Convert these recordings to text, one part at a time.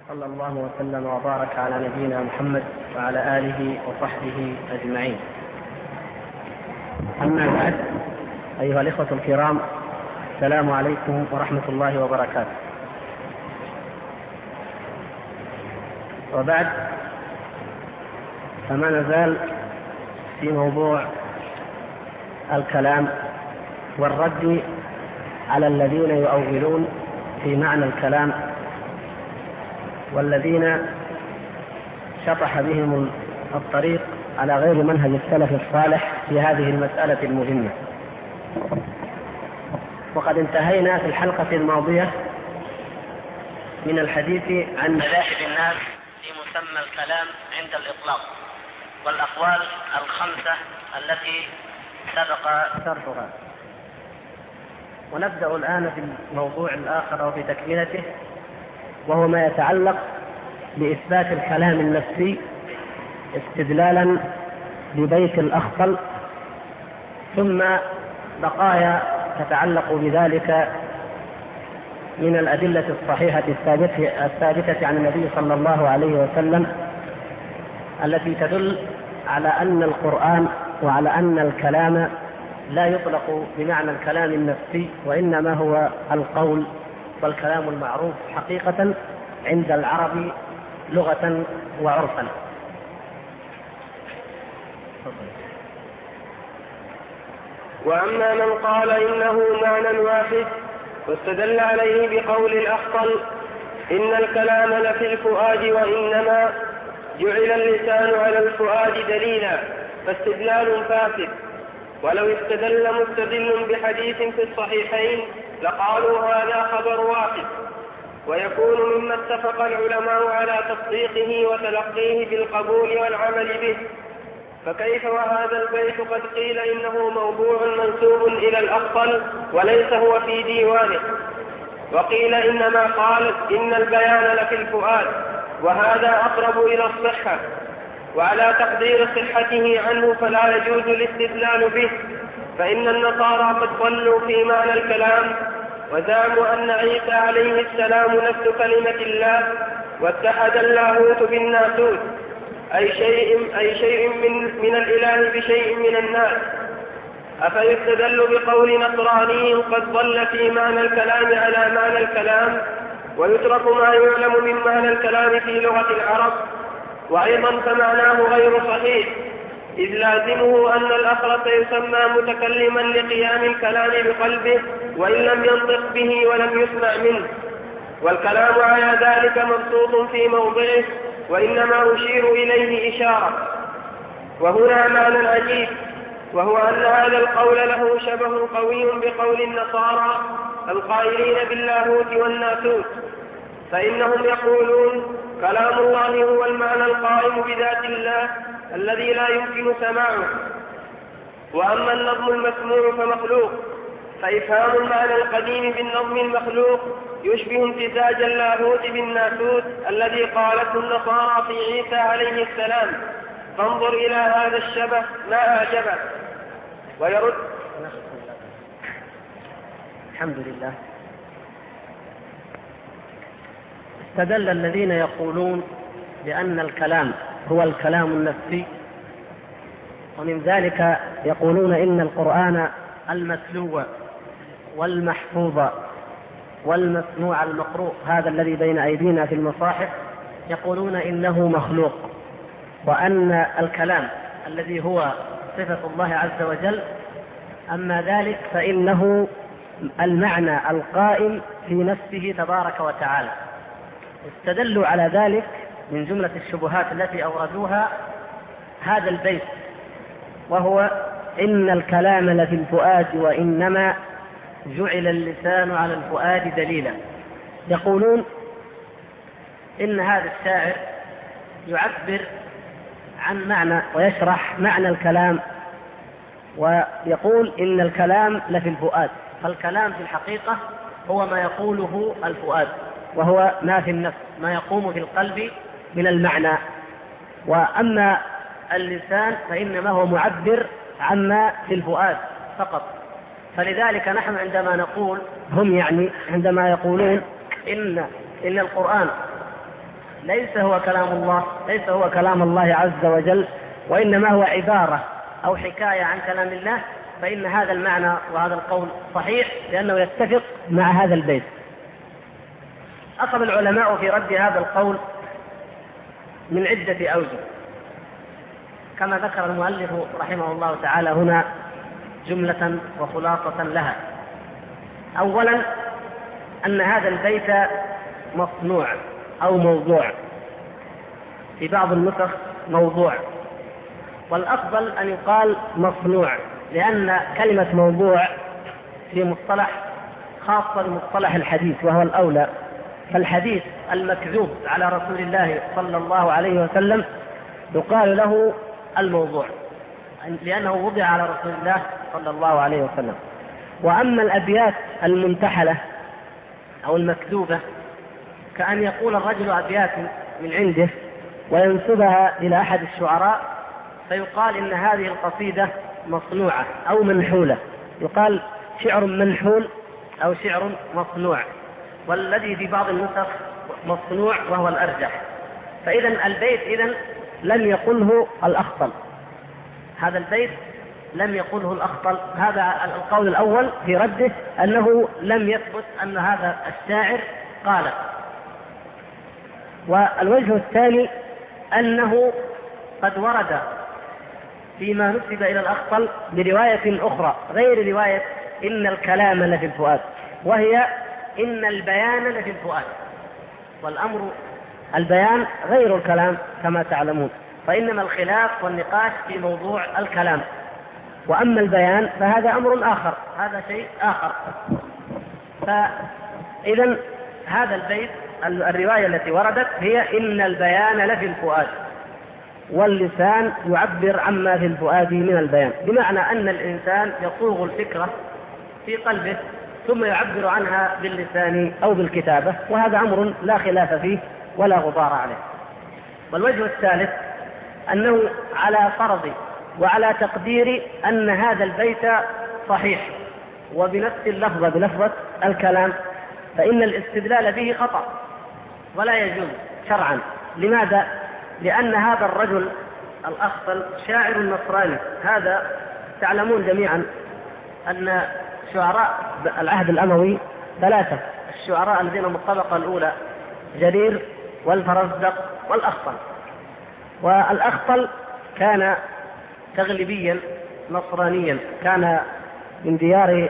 صلى الله وسلم وبارك على نبينا محمد وعلى آله وصحبه أجمعين. أما بعد، أيها الإخوة الكرام، السلام عليكم ورحمة الله وبركاته. وبعد، فما نزال في موضوع الكلام والرد على الذين يؤولون في معنى الكلام والذين شطح بهم الطريق على غير منهج السلف الصالح في هذه المسألة المهمة. وقد انتهينا في الحلقة الماضية من الحديث عن مذاهب الناس في مسمى الكلام عند الإطلاق والأقوال الخمسة التي سبق شرحها. ونبدأ الآن في الموضوع الآخر وفي تكملته، وهو ما يتعلق بإثبات الكلام النفسي استدلالا ببيت الأخطل، ثم بقايا تتعلق بذلك من الأدلة الصحيحة الثابتة عن النبي صلى الله عليه وسلم التي تدل على أن القرآن وعلى أن الكلام لا يطلق بمعنى الكلام النفسي، وإنما هو القول والكلام المعروف حقيقة عند العرب لغة وعرفا. وأما من قال إنه معنى واحد واستدل عليه بقول الأخطل إن الكلام لفي الفؤاد وإنما جعل اللسان على الفؤاد دليلا، فاستدلال فاسد. ولو استدل مستدل بحديث في الصحيحين لقالوا هذا خبر واحد، ويكون مما اتفق العلماء على تصديقه وتلقيه بالقبول والعمل به. فكيف وهذا البيت قد قيل إنه موضوع منسوب إلى الأخطل وليس هو في ديوانه، وقيل إنما قال إن البيان لفي الفؤاد، وهذا أقرب إلى الصحة. وعلى تقدير صحته عنه فلا يجوز الاستدلال به، فإن النصارى قد ضلوا في معنى الكلام وزعموا أن عيسى عليه السلام نفس كلمة الله، واتحد اللاهوت بالناسوت، أي شيء من الإله بشيء من الناس. أفيستدل بقول نصراني قد ضل في معنى الكلام على معنى الكلام، ويترك ما يعلم من معنى الكلام في لغة العرب؟ وأيضا فمعناه غير صحيح، إذ لازمه أن الأخرس يسمى متكلما لقيام الكلام بقلبه وإن لم ينطق به ولم يسمع منه، والكلام على ذلك مبسوط في موضعه، وإنما أشير إليه إشارة. وهنا معنى عجيب، وهو أن هذا القول له شبه قوي بقول النصارى القائلين باللاهوت والناسوت، فإنهم يقولون كلام الله هو المعنى القائم بذات الله الذي لا يمكن سماعه، وأما النظم المسموع فمخلوق. فإفهام المعنى القديم بالنظم المخلوق يشبه امتزاج اللاهوت بالناسوت الذي قالته النصارى في عيسى عليه السلام. فانظر إلى هذا الشبه ما أعجبه. ويرد. الحمد لله. استدل الذين يقولون بأن الكلام هو الكلام النفسي، ومن ذلك يقولون إن القرآن المتلو والمحفوظ والمسموع المقروء، هذا الذي بين أيدينا في المصاحف، يقولون إنه مخلوق، وأن الكلام الذي هو صفة الله عز وجل أما ذلك فإنه المعنى القائم في نفسه تبارك وتعالى. استدلوا على ذلك من جملة الشبهات التي أوردوها هذا البيت، وهو إن الكلام لفي الفؤاد وإنما جعل اللسان على الفؤاد دليلا. يقولون إن هذا الشاعر يعبر عن معنى ويشرح معنى الكلام، ويقول إن الكلام لفي الفؤاد، فالكلام في الحقيقة هو ما يقوله الفؤاد، وهو ما في النفس، ما يقوم في القلب من المعنى. وأما اللسان فإنما هو معبر عما في الفؤاد فقط. فلذلك نحن عندما نقول، هم يعني عندما يقولون إن القرآن ليس هو كلام الله، ليس هو كلام الله عز وجل، وإنما هو عبارة أو حكاية عن كلام الله، فإن هذا المعنى وهذا القول صحيح لأنه يتفق مع هذا البيت. أخذ العلماء في رد هذا القول من عدة أوجه كما ذكر المؤلف رحمه الله تعالى هنا جملة وخلاصة لها. أولا أن هذا البيت مصنوع أو موضوع، في بعض النسخ موضوع، والأفضل أن يقال مصنوع، لأن كلمة موضوع في مصطلح خاصة بمصطلح الحديث وهو الأولى، فالحديث المكذوب على رسول الله صلى الله عليه وسلم يقال له الموضوع لأنه وضع على رسول الله صلى الله عليه وسلم. وأما الأبيات المنتحلة أو المكذوبة كأن يقول الرجل أبيات من عنده وينسبها إلى أحد الشعراء فيقال إن هذه القصيدة مصنوعة أو منحولة، يقال شعر منحول أو شعر مصنوع، والذي في بعض النسخ مصنوع وهو الأرجح. فإذا البيت إذن لم يقله الأخطل، هذا البيت لم يقله الأخطل. هذا القول الأول في رده أنه لم يثبت أن هذا الشاعر قال. والوجه الثاني أنه قد ورد فيما نسب إلى الأخطل برواية أخرى غير رواية إن الكلام لفي الفؤاد، وهي إن البيان لفي الفؤاد، والأمر البيان غير الكلام كما تعلمون، فإنما الخلاف والنقاش في موضوع الكلام، وأما البيان فهذا أمر آخر، هذا شيء آخر. فإذا هذا البيت الرواية التي وردت هي إن البيان لفي الفؤاد، واللسان يعبر عما في الفؤاد من البيان، بمعنى أن الإنسان يصوغ الفكرة في قلبه ثم يعبر عنها باللسان أو بالكتابة، وهذا أمر لا خلاف فيه ولا غبار عليه. والوجه الثالث أنه على فرض وعلى تقدير أن هذا البيت صحيح وبنفس اللفظة بلفظة الكلام، فإن الاستدلال به خطأ ولا يجوز شرعا. لماذا؟ لأن هذا الرجل الأخطل شاعر نصراني. هذا تعلمون جميعا أن شعراء العهد الأموي ثلاثة، الشعراء الذين من الطبقة الأولى جرير والفرزدق والأخطل. والأخطل كان تغلبيا نصرانيا، كان من ديار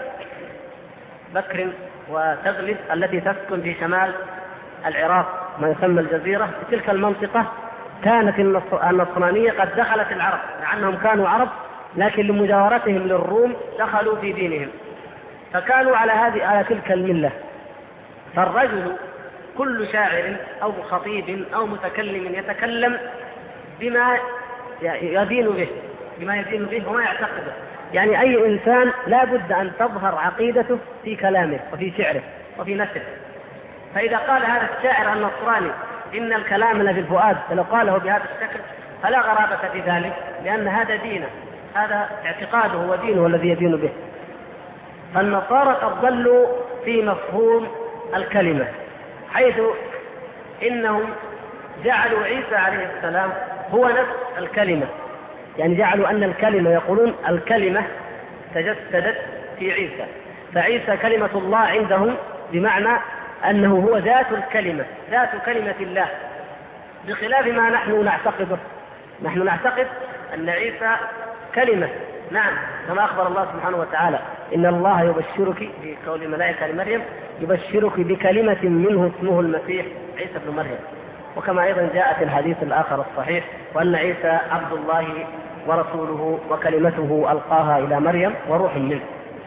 بكر وتغلب التي تسكن في شمال العراق ما يسمى الجزيرة. في تلك المنطقة كانت النصرانية قد دخلت العرب، مع أنهم كانوا عرب لكن لمجاورتهم للروم دخلوا في دينهم، فكانوا على تلك الملة. فالرجل كل شاعر أو خطيب أو متكلم يتكلم بما يدين به وما يعتقده، يعني أي إنسان لا بد أن تظهر عقيدته في كلامه وفي شعره وفي نثره. فإذا قال هذا الشاعر النصراني إن الكلام لفي الفؤاد، فلو قاله بهذا الشكل فلا غرابة في ذلك، لأن هذا دينه، هذا اعتقاده ودينه الذي يدين به. فالنصارى قد ضلوا في مفهوم الكلمة، حيث إنهم جعلوا عيسى عليه السلام هو نفس الكلمة، يعني جعلوا أن الكلمة، يقولون الكلمة تجسدت في عيسى، فعيسى كلمة الله عندهم، بمعنى أنه هو ذات الكلمة، ذات كلمة الله، بخلاف ما نحن نعتقده. نحن نعتقد أن عيسى كلمة، نعم، كما أخبر الله سبحانه وتعالى إن الله يبشرك في قول الملائكة لمريم يبشرك بكلمة منه اسمه المسيح عيسى بن مريم، وكما أيضا جاء في الحديث الآخر الصحيح وأن عيسى عبد الله ورسوله وكلمته ألقاها إلى مريم وروح منه.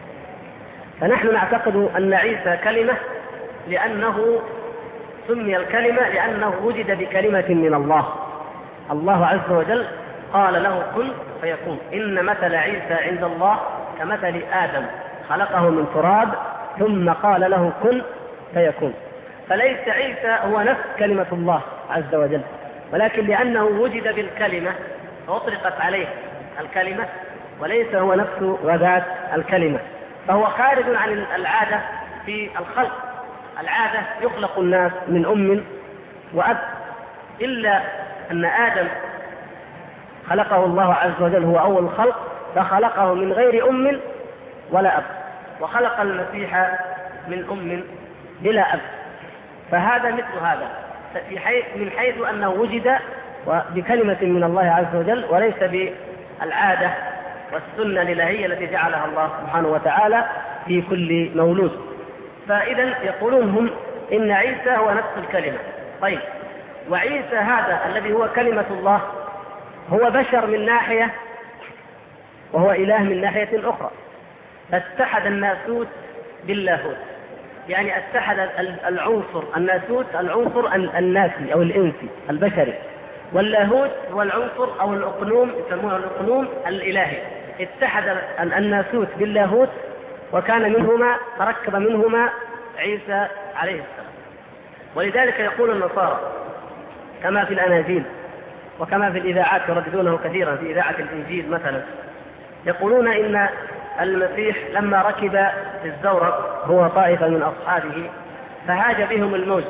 فنحن نعتقد أن عيسى كلمة لأنه سمي الكلمة لأنه وجد بكلمة من الله. الله عز وجل قال له كن فيكون. إن مثل عيسى عند الله كمثل آدم خلقه من تراب ثم قال له كن فيكون. فليس عيسى هو نفس كلمة الله عز وجل، ولكن لأنه وجد بالكلمة فأطلقت عليه الكلمة، وليس هو نفس وذات الكلمة، فهو خارج عن العادة في الخلق. العادة يخلق الناس من أم وأب، إلا أن آدم خلقه الله عز وجل هو أول خلق، فخلقه من غير أم ولا أب، وخلق المسيح من أم بلا أب. فهذا مثل هذا من حيث أنه وجد بكلمة من الله عز وجل، وليس بالعادة والسنة الإلهية التي جعلها الله سبحانه وتعالى في كل مولود. فإذا يقولون هم إن عيسى هو نفس الكلمة. طيب، وعيسى هذا الذي هو كلمة الله هو بشر من ناحية وهو إله من ناحية أخرى، فاتحد الناسوت باللاهوت، يعني اتحد العنصر الناسوت العنصر الناسي أو الإنسي البشري، واللاهوت هو العنصر أو الأقنوم، يسمونه الأقنوم الإلهي. اتحد الناسوت باللاهوت، وكان منهما تركب منهما عيسى عليه السلام. ولذلك يقول النصارى كما في الأناجيل وكما في الإذاعات يرددونه كثيرا في إذاعة الإنجيل مثلا، يقولون إن المسيح لما ركب في الزورق هو طائفة من أصحابه فهاج بهم الموج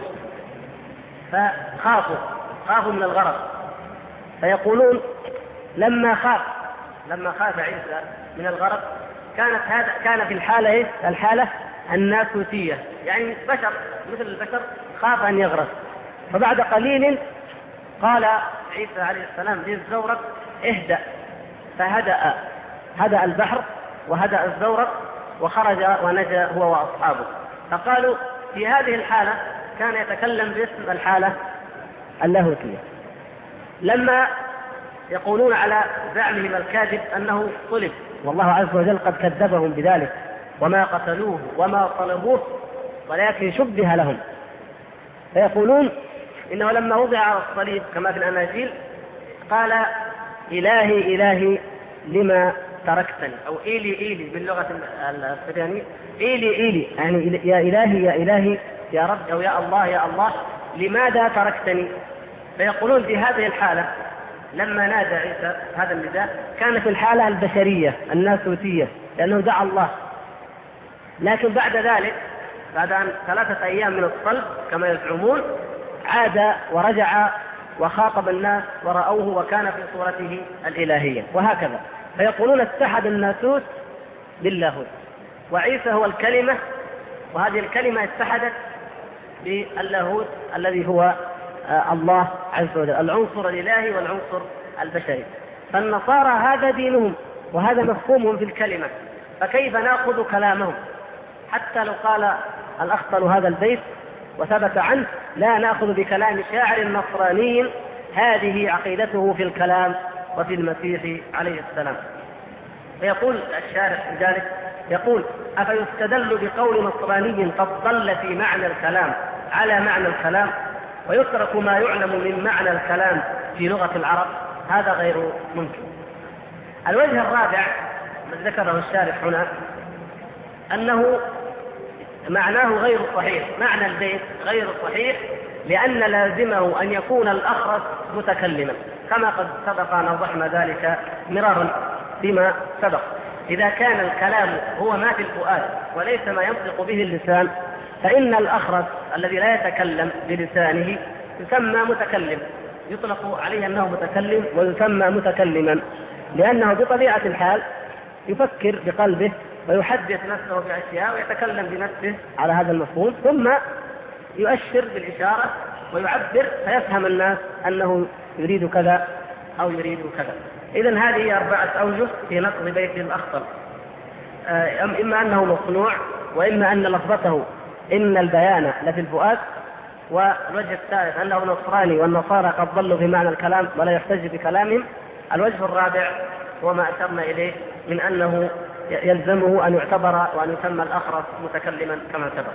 فخافوا من الغرق، فيقولون لما خاف عيسى من الغرق كان في الحالة الناسوتية، يعني بشر مثل البشر خاف أن يغرق. فبعد قليل قال عيسى عليه السلام للزورق اهدأ، فهدأ البحر وهدأ الزورق وخرج ونجا هو وأصحابه. فقالوا في هذه الحالة كان يتكلم باسم الحالة اللاهوتية. لما يقولون على زعمهم الكاذب أنه صلب، والله عز وجل قد كذبهم بذلك، وما قتلوه وما طلبوه ولكن شبه لهم، فيقولون إنه لما وضع على الصليب كما في الأناجيل قال إلهي إلهي لما تركتني، أو إيلي باللغة السريانية إيلي يعني يا إلهي يا رب، أو يا الله لماذا تركتني. فيقولون في هذه الحالة لما نادى عيسى هذا النداء كانت الحالة البشرية الناسوتية لأنه دعا الله، لكن بعد ذلك بعد 3 أيام من الصلب كما يزعمون عاد ورجع وخاطب الناس ورأوه وكان في صورته الإلهية، وهكذا. فيقولون اتحد الناسوت باللاهوت، وعيسى هو الكلمة، وهذه الكلمة اتحدت باللاهوت الذي هو الله عز وجل، العنصر الإلهي والعنصر البشري. فالنصارى هذا دينهم وهذا مفهومهم في الكلمة، فكيف نأخذ كلامهم؟ حتى لو قال الأخطل هذا البيت وثبت عنه لا نأخذ بكلام شاعر نصراني هذه عقيدته في الكلام وفي المسيح عليه السلام. فيقول الشارح ذلك يقول أفيستدل بقول نصراني قد ضل في معنى الكلام على معنى الكلام ويترك ما يعلم من معنى الكلام في لغة العرب؟ هذا غير ممكن. الوجه الرابع الذي ذكره الشارح هنا أنه معناه غير صحيح، معنى البيت غير صحيح، لأن لازمه أن يكون الأخرس متكلما، كما قد سبق أن وضحنا ذلك مرارا فيما سبق. إذا كان الكلام هو ما في الفؤاد وليس ما ينطق به اللسان، فإن الأخرس الذي لا يتكلم بلسانه يسمى متكلم، يطلق عليه أنه متكلم ويسمى متكلما، لأنه بطبيعة الحال يفكر بقلبه ويحدث نفسه بأشياء ويتكلم بنفسه على هذا المفهوم، ثم يؤشر بالإشارة ويعبر فيفهم الناس أنه يريد كذا أو يريد كذا. إذن هذه 4 أوجه في نقض بيت الأخطل، إما أنه مصنوع، وإما أن لفظته إن البيان لفي الفؤاد، والوجه الثالث أنه نصراني والنصارى قد ضلوا في معنى الكلام ولا يحتج بكلامهم. الوجه الرابع هو ما أشرنا إليه من أنه يلزمه أن يعتبر وأن يسمى الأخرس متكلما كما سبق.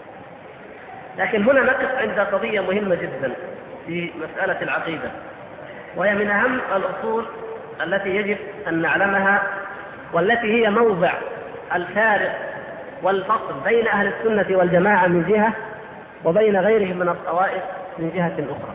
لكن هنا نقف عند قضية مهمة جدا في مسألة العقيدة، وهي من أهم الأصول التي يجب أن نعلمها، والتي هي موضع الفارق والفصل بين أهل السنة والجماعة من جهة وبين غيرهم من الطوائف من جهة أخرى،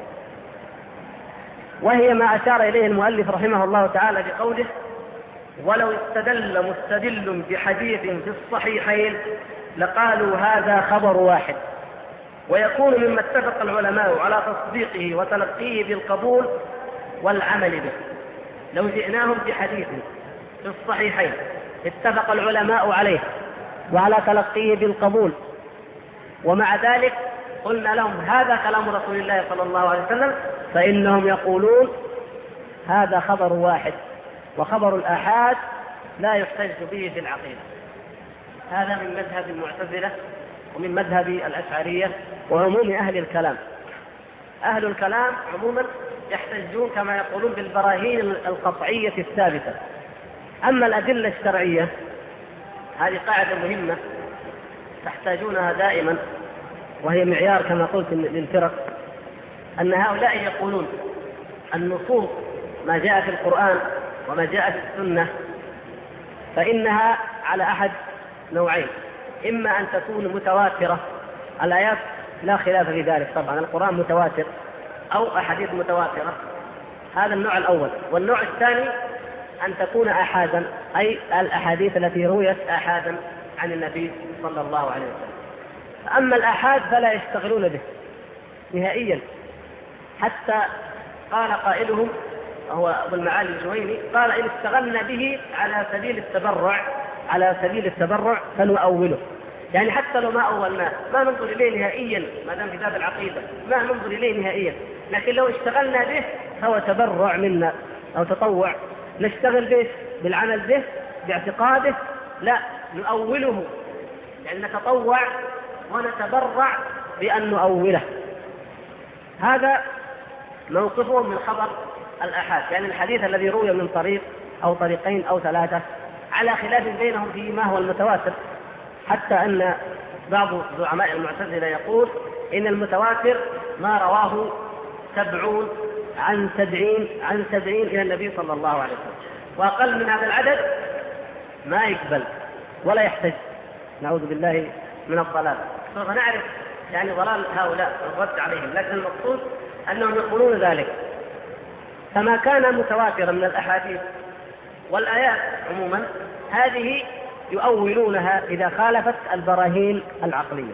وهي ما أشار إليه المؤلف رحمه الله تعالى بقوله ولو استدل مستدل بحديث في الصحيحين لقالوا هذا خبر واحد. ويكون مما اتفق العلماء على تصديقه وتلقيه بالقبول والعمل به. لو جئناهم بحديث في الصحيحين اتفق العلماء عليه وعلى تلقيه بالقبول، ومع ذلك قلنا لهم هذا كلام رسول الله صلى الله عليه وسلم، فإنهم يقولون هذا خبر واحد، وخبر الآحاد لا يحتج به في العقيدة. هذا من مذهب المعتزلة ومن مذهب الأشعرية وعموم أهل الكلام. أهل الكلام عموما يحتجون كما يقولون بالبراهين القطعية الثابتة. أما الأدلة الشرعية هذه قاعدة مهمة تحتاجونها دائما، وهي معيار كما قلت للفرق، أن هؤلاء يقولون النصوص ما جاء في القرآن وما جاء في السنة فإنها على أحد نوعين: إما أن تكون متواترة، الآيات لا خلاف في ذلك طبعا، القرآن متواتر، أو أحاديث متواترة، هذا النوع الأول. والنوع الثاني أن تكون آحادا، أي الأحاديث التي رويت آحادا عن النبي صلى الله عليه وسلم. أما الآحاد فلا يشتغلون به نهائيا، حتى قال قائلهم هو أبو المعالي الجويني قال: إن اشتغلنا به على سبيل التبرع فنؤوله. يعني حتى لو ما أولناه ما ننظر إليه نهائيا، ما دام كتاب العقيدة ما ننظر إليه نهائيا، لكن لو اشتغلنا به فهو تبرع منا أو تطوع، نشتغل به بالعمل به باعتقاده، لا نؤوله، يعني نتطوع ونتبرع بأن نؤوله. هذا موقفهم من خبر الآحاد، يعني الحديث الذي روي من طريق أو طريقين أو ثلاثة على خلاف بينهم فيما هو المتواتر، حتى أن بعض زعماء المعتزلة يقول إن المتواتر ما رواه 70 عن 70 إلى النبي صلى الله عليه وسلم، وأقل من هذا العدد ما يقبل ولا يحتج، نعوذ بالله من الضلال. سوف نعرف يعني ضلال هؤلاء الرد عليهم، لكن المقصود أنهم يقولون ذلك. فما كان متواترا من الأحاديث والآيات عموما هذه يؤولونها إذا خالفت البراهين العقلية،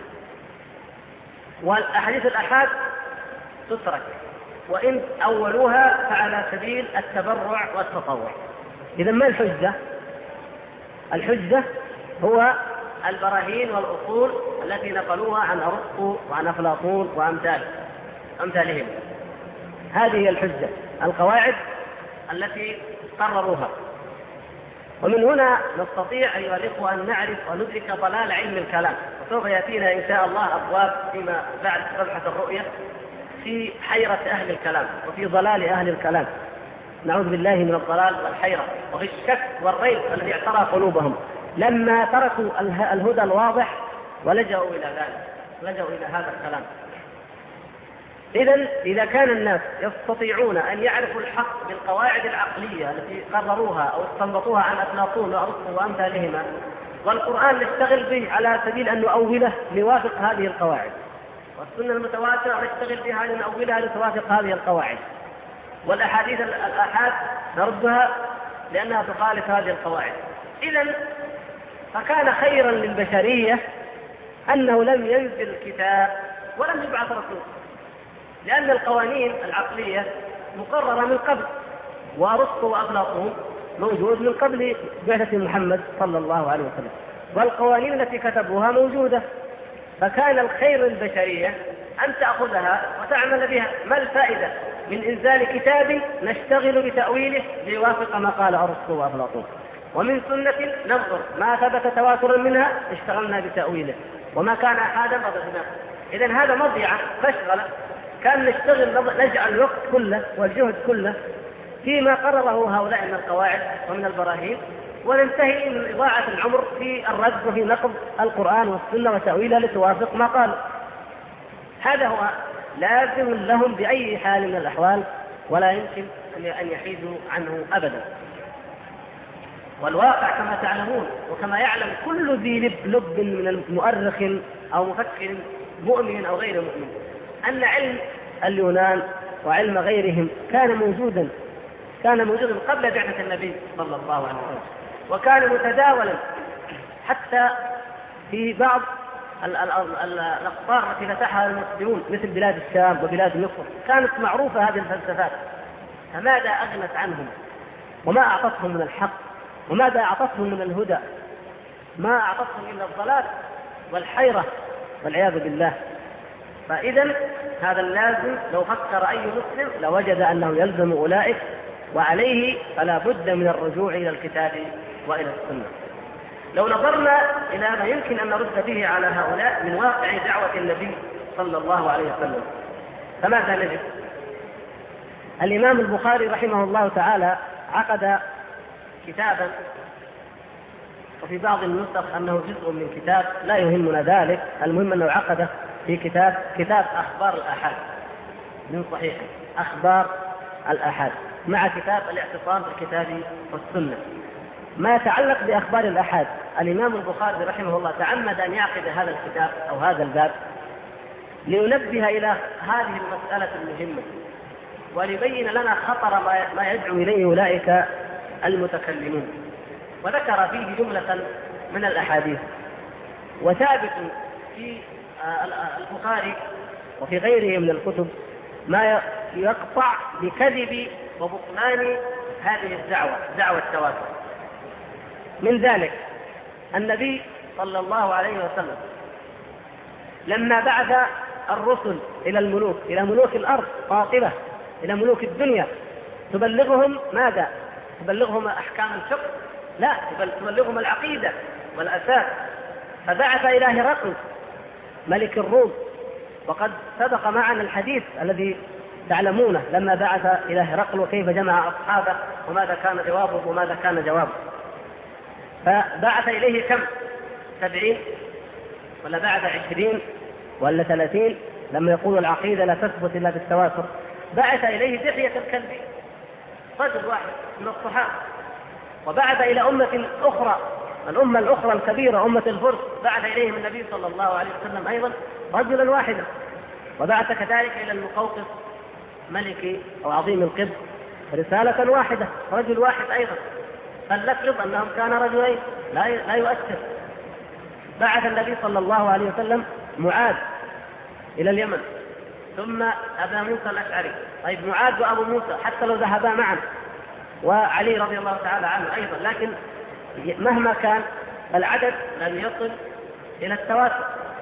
والأحاديث الآحاد تترك، وإن أولوها فعلى سبيل التبرع والتطوع. إذا ما الحجة؟ الحجة هو البراهين والأصول التي نقلوها عن أرسطو وعن أفلاطون وأمثالهم. هذه هي الحجة، القواعد التي قرروها. ومن هنا نستطيع أيها الإخوة أن نعرف وندرك ضلال علم الكلام، وسوف يأتينا إن شاء الله أبواب فيما بعد مبحث الرؤية في حيرة أهل الكلام وفي ضلال أهل الكلام، نعوذ بالله من الضلال والحيرة وفي الشك والريب الذي اعترى قلوبهم لما تركوا الهدى الواضح ولجأوا إلى ذلك، لجأوا إلى هذا الكلام. إذا كان الناس يستطيعون أن يعرفوا الحق بالقواعد العقلية التي قرروها أو استنبطوها عن أفلاطون وأرسطو وأمثالهما، والقرآن نشتغل به على سبيل أن نؤوله ليوافق هذه القواعد، والسنة المتواترة نشتغل بها لنؤولها لتوافق هذه القواعد، والأحاديث الآحاد نردها لأنها تخالف هذه القواعد، إذن فكان خيرا للبشرية أنه لم ينزل الكتاب ولم يبعث رسول، لأن القوانين العقلية مقررة من قبل، وأرسطو وأفلاطون موجود من قبل بعثة محمد صلى الله عليه وسلم، والقوانين التي كتبوها موجودة، فكان الخير للبشرية أن تأخذها وتعمل بها. ما الفائدة من إنزال كتاب نشتغل بتأويله ليوافق ما قال أرسطو وأفلاطون، ومن سنة ننظر ما ثبت تواترا منها اشتغلنا بتأويله، وما كان أحدا فضحناه. إذن هذا مضيعة فاشغل، كان نجعل الوقت كله والجهد كله فيما قرره هؤلاء من القواعد ومن البراهين، وننتهي من إضاعة العمر في الرد وفي نقض القرآن والسنة وتأويله لتوافق ما قال. هذا هو لازم لهم بأي حال من الأحوال، ولا يمكن أن يحيدوا عنه أبدا. والواقع كما تعلمون وكما يعلم كل ذي لب من مؤرخ أو مفكر مؤمن أو غير مؤمن أن علم اليونان وعلم غيرهم كان موجودا قبل بعثة النبي صلى الله عليه وسلم، وكان متداولا حتى في بعض الأقطار التي فتحها المسلمون مثل بلاد الشام وبلاد مصر كانت معروفة هذه الفلسفات، فماذا أغنت عنهم؟ وما أعطتهم من الحق؟ وماذا أعطتهم من الهدى؟ ما أعطتهم إلا الضلال والحيرة والعياذ بالله. فإذا هذا اللازم، لو فكر أي مسلم لوجد أنه يلزم أولئك، وعليه فلا بد من الرجوع إلى الكتاب وإلى السنة. لو نظرنا إلى ما يمكن أن نرد به على هؤلاء من واقع دعوة النبي صلى الله عليه وسلم، فماذا نجد؟ الإمام البخاري رحمه الله تعالى عقد كتابا، وفي بعض النسخ أنه جزء من كتاب، لا يهمنا ذلك، المهم أنه عقده في كتاب أخبار الآحاد من صحيح أخبار الآحاد مع كتاب الاعتصام بالكتاب والسنة. ما يتعلق بأخبار الآحاد، الإمام البخاري رحمه الله تعمد أن يعقد هذا الكتاب أو هذا الباب لينبه إلى هذه المسألة المهمة، وليبين لنا خطر ما يدعو إليه أولئك المتكلمون. وذكر فيه جملة من الأحاديث، وثابت في البخاري وفي غيره من الكتب ما يقطع بكذب وبطلان هذه الدعوة، دعوة التواتر. من ذلك النبي صلى الله عليه وسلم لما بعث الرسل إلى الملوك، إلى ملوك الأرض قاطبة، إلى ملوك الدنيا، تبلغهم ماذا؟ تبلغهم أحكام الفقه؟ لا، تبلغهم العقيدة والأساس. فبعث إلى هرقل ملك الروم، وقد سبق معنا الحديث الذي تعلمونه لما بعث إلى هرقل وكيف جمع أصحابه وماذا كان جوابه وماذا كان جوابه. فبعث إليه كم؟ 70 ولا بعث 20 ولا 30؟ لما يقول العقيدة لا تثبت إلا بالتواتر. بعث إليه دحية الكلبي، رجل واحد من الصحابة. وبعث إلى أمة أخرى، الأمة الأخرى الكبيرة أمة الفرس، بعث إليهم النبي صلى الله عليه وسلم أيضا رجلا واحدا. وبعث كذلك إلى المقوقس ملك أو عظيم القبط رسالة واحدة، رجل واحد أيضا. فلنفرض أنهم كانوا رجلين، لا يؤثر. بعث النبي صلى الله عليه وسلم معاذ إلى اليمن، ثم أبا موسى الأشعري. طيب معاذ وأبو موسى حتى لو ذهبا معا، وعلي رضي الله تعالى عنه أيضا، لكن مهما كان العدد لم يصل إلى التواتر.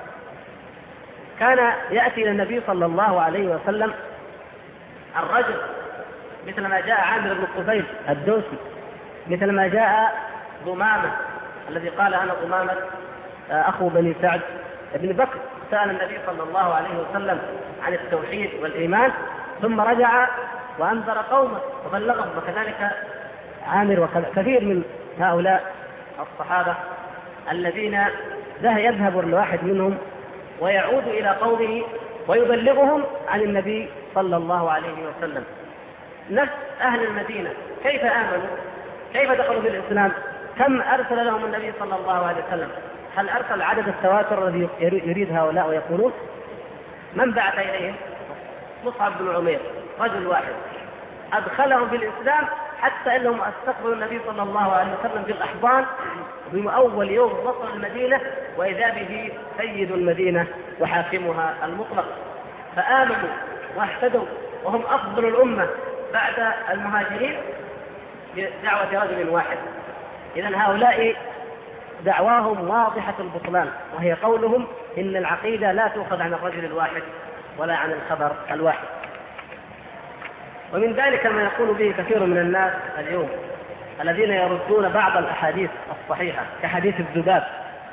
كان يأتي إلى النبي صلى الله عليه وسلم الرجل مثل ما جاء عامر بن الطفيل الدوسي، مثل ما جاء ضمامة الذي قال أنا ضمامة أخو بني سعد بن بكر، سأل النبي صلى الله عليه وسلم عن التوحيد والإيمان ثم رجع وأنذر قومه وبلغهم. وكذلك عامر وكثير من هؤلاء الصحابة الذين يذهب الواحد منهم ويعود إلى قومه ويبلغهم عن النبي صلى الله عليه وسلم. نفس أهل المدينة كيف آمنوا؟ كيف دخلوا في الإسلام؟ كم أرسل لهم النبي صلى الله عليه وسلم؟ هل أرسل عدد التواتر الذي يريد هؤلاء ويقولون؟ من بعث إليهم؟ مصعب بن عمير، رجل واحد أدخلهم في الإسلام، حتى إنهم استقبلوا النبي صلى الله عليه وسلم بالأحضان في أول يوم وصل المدينة، وإذا به سيد المدينة وحاكمها المطلق. فآمنوا واهتدوا وهم أفضل الأمة بعد المهاجرين بدعوة رجل واحد. إذن هؤلاء دعواهم واضحة البطلان، وهي قولهم إن العقيدة لا تؤخذ عن الرجل الواحد ولا عن الخبر الواحد. ومن ذلك ما يقول به كثير من الناس اليوم الذين يردون بعض الأحاديث الصحيحة كحديث الذباب.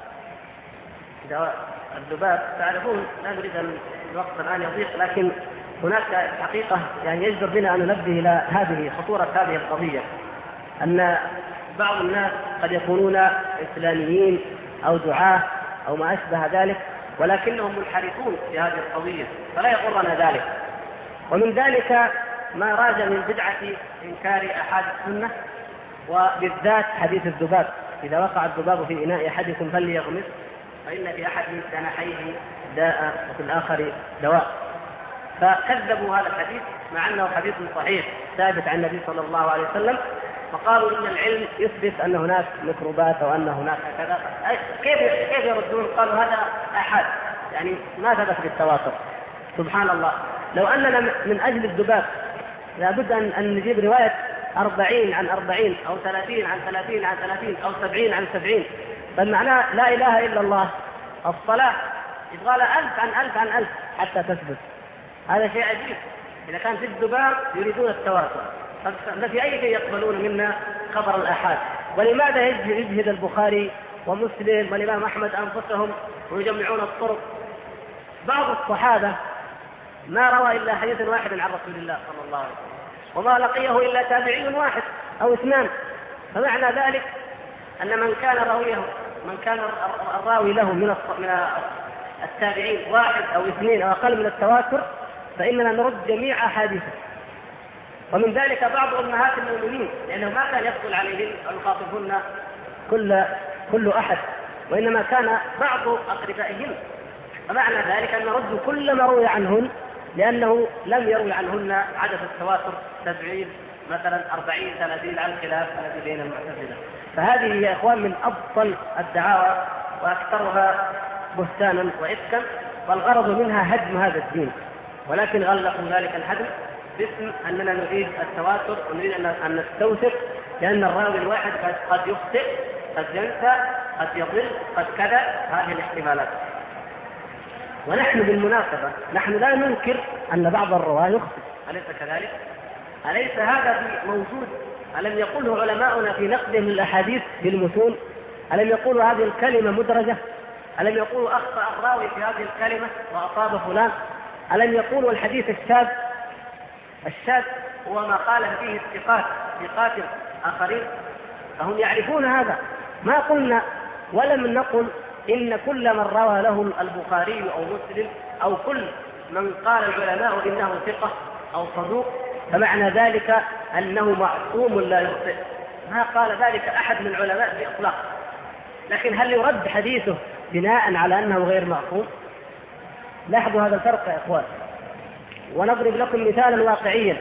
الذباب تعرفون، لا نريد أن الوقت الآن يضيق، لكن هناك حقيقة يعني يجدر بنا أن ننبه إلى هذه خطورة هذه القضية، أن بعض الناس قد يكونون إسلاميين أو دعاة أو ما أشبه ذلك، ولكنهم منحرفون في هذه القضية، فلا يغرنا ذلك. ومن ذلك ما راج من بدعة إنكار أحد السنة، وبالذات حديث الذباب: إذا وقع الذباب في إناء أحدكم فليغمس فإن في أحد جناحيه داء وفي الآخر دواء. فكذبوا هذا الحديث مع أنه حديث صحيح ثابت عن النبي صلى الله عليه وسلم، فقالوا إن العلم يثبت أن هناك ميكروبات أو أن هناك كذا. كيف يردون؟ قالوا هذا أحد، يعني ما ثبت بالتواتر. سبحان الله، لو أننا من أجل الذباب لابد أن نجيب رواية 40 عن 40 أو 30 عن 30 عن 30 أو 70 عن 70، بل معناه لا إله إلا الله. الصلاة يبغى لها 1000 عن 1000 عن 1000 حتى تثبت. هذا شيء عجيب. إذا كان في الذباب يريدون التواتر، ففي أي شيء يقبلون منا خبر الآحاد؟ ولماذا يجهد البخاري ومسلم والإمام أحمد أنفسهم ويجمعون الطرق؟ بعض الصحابة ما روى إلا حديثا واحدا عن رسول الله صلى الله عليه وسلم، وما لقيه إلا تابعي واحد أو اثنان. فمعنى ذلك أن من كان الراوي له من التابعين واحد أو اثنين أو أقل من التواتر، فإننا نرد جميع أحاديثه. ومن ذلك بعض أمهات المؤمنين، لأنه ما كان يدخل عليهم أن يخاطبهن كل أحد، وإنما كان بعض أقربائهن، فمعنى ذلك أن نرد كل ما روي عنهن، لأنه لم يروي عنهن عدد التواتر 70 مثلا 40 30 على الخلاف الذي بين المعتزلة. فهذه يا إخوان من أبطل الدعاوى وأكثرها بهتانا وإفكا، والغرض منها هدم هذا الدين، ولكن غلقوا ذلك الهدم باسم أننا نريد التواتر ونريد أن نستوثق، لأن الراوي الواحد قد يخطئ، قد ينسى، قد يضل، قد كذا، هذه الاحتمالات. ونحن بالمناسبة نحن لا ننكر أن بعض الرواة يخطئ، أليس كذلك؟ أليس هذا موجود؟ ألم يقوله علماؤنا في نقدهم للأحاديث بالمتون؟ ألم يقولوا هذه الكلمة مدرجة؟ ألم يقولوا أخطأ الراوي في هذه الكلمة وأصاب فلان؟ ألم يقولوا الحديث الشاذ؟ الشاذ هو ما قال فيه ثقات آخرين، فهم يعرفون هذا. ما قلنا ولم نقل إن كل من روى له البخاري أو مسلم أو كل من قال العلماء إنه ثقة أو صدوق فمعنى ذلك أنه معصوم لا يخطئ. ما قال ذلك أحد من العلماء بإطلاق. لكن هل يرد حديثه بناء على أنه غير معصوم؟ لاحظوا هذا الفرق يا إخوان. ونضرب لكم مثالا واقعيا.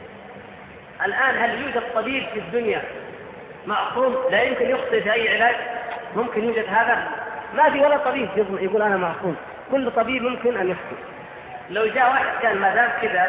الآن هل يوجد طبيب في الدنيا معصوم لا يمكن يخطئ في أي علاج؟ ممكن يوجد هذا؟ ما في ولا طبيب يقول أنا معصوم، كل طبيب ممكن أن يخطئ. لو جاء واحد كان ما دام كذا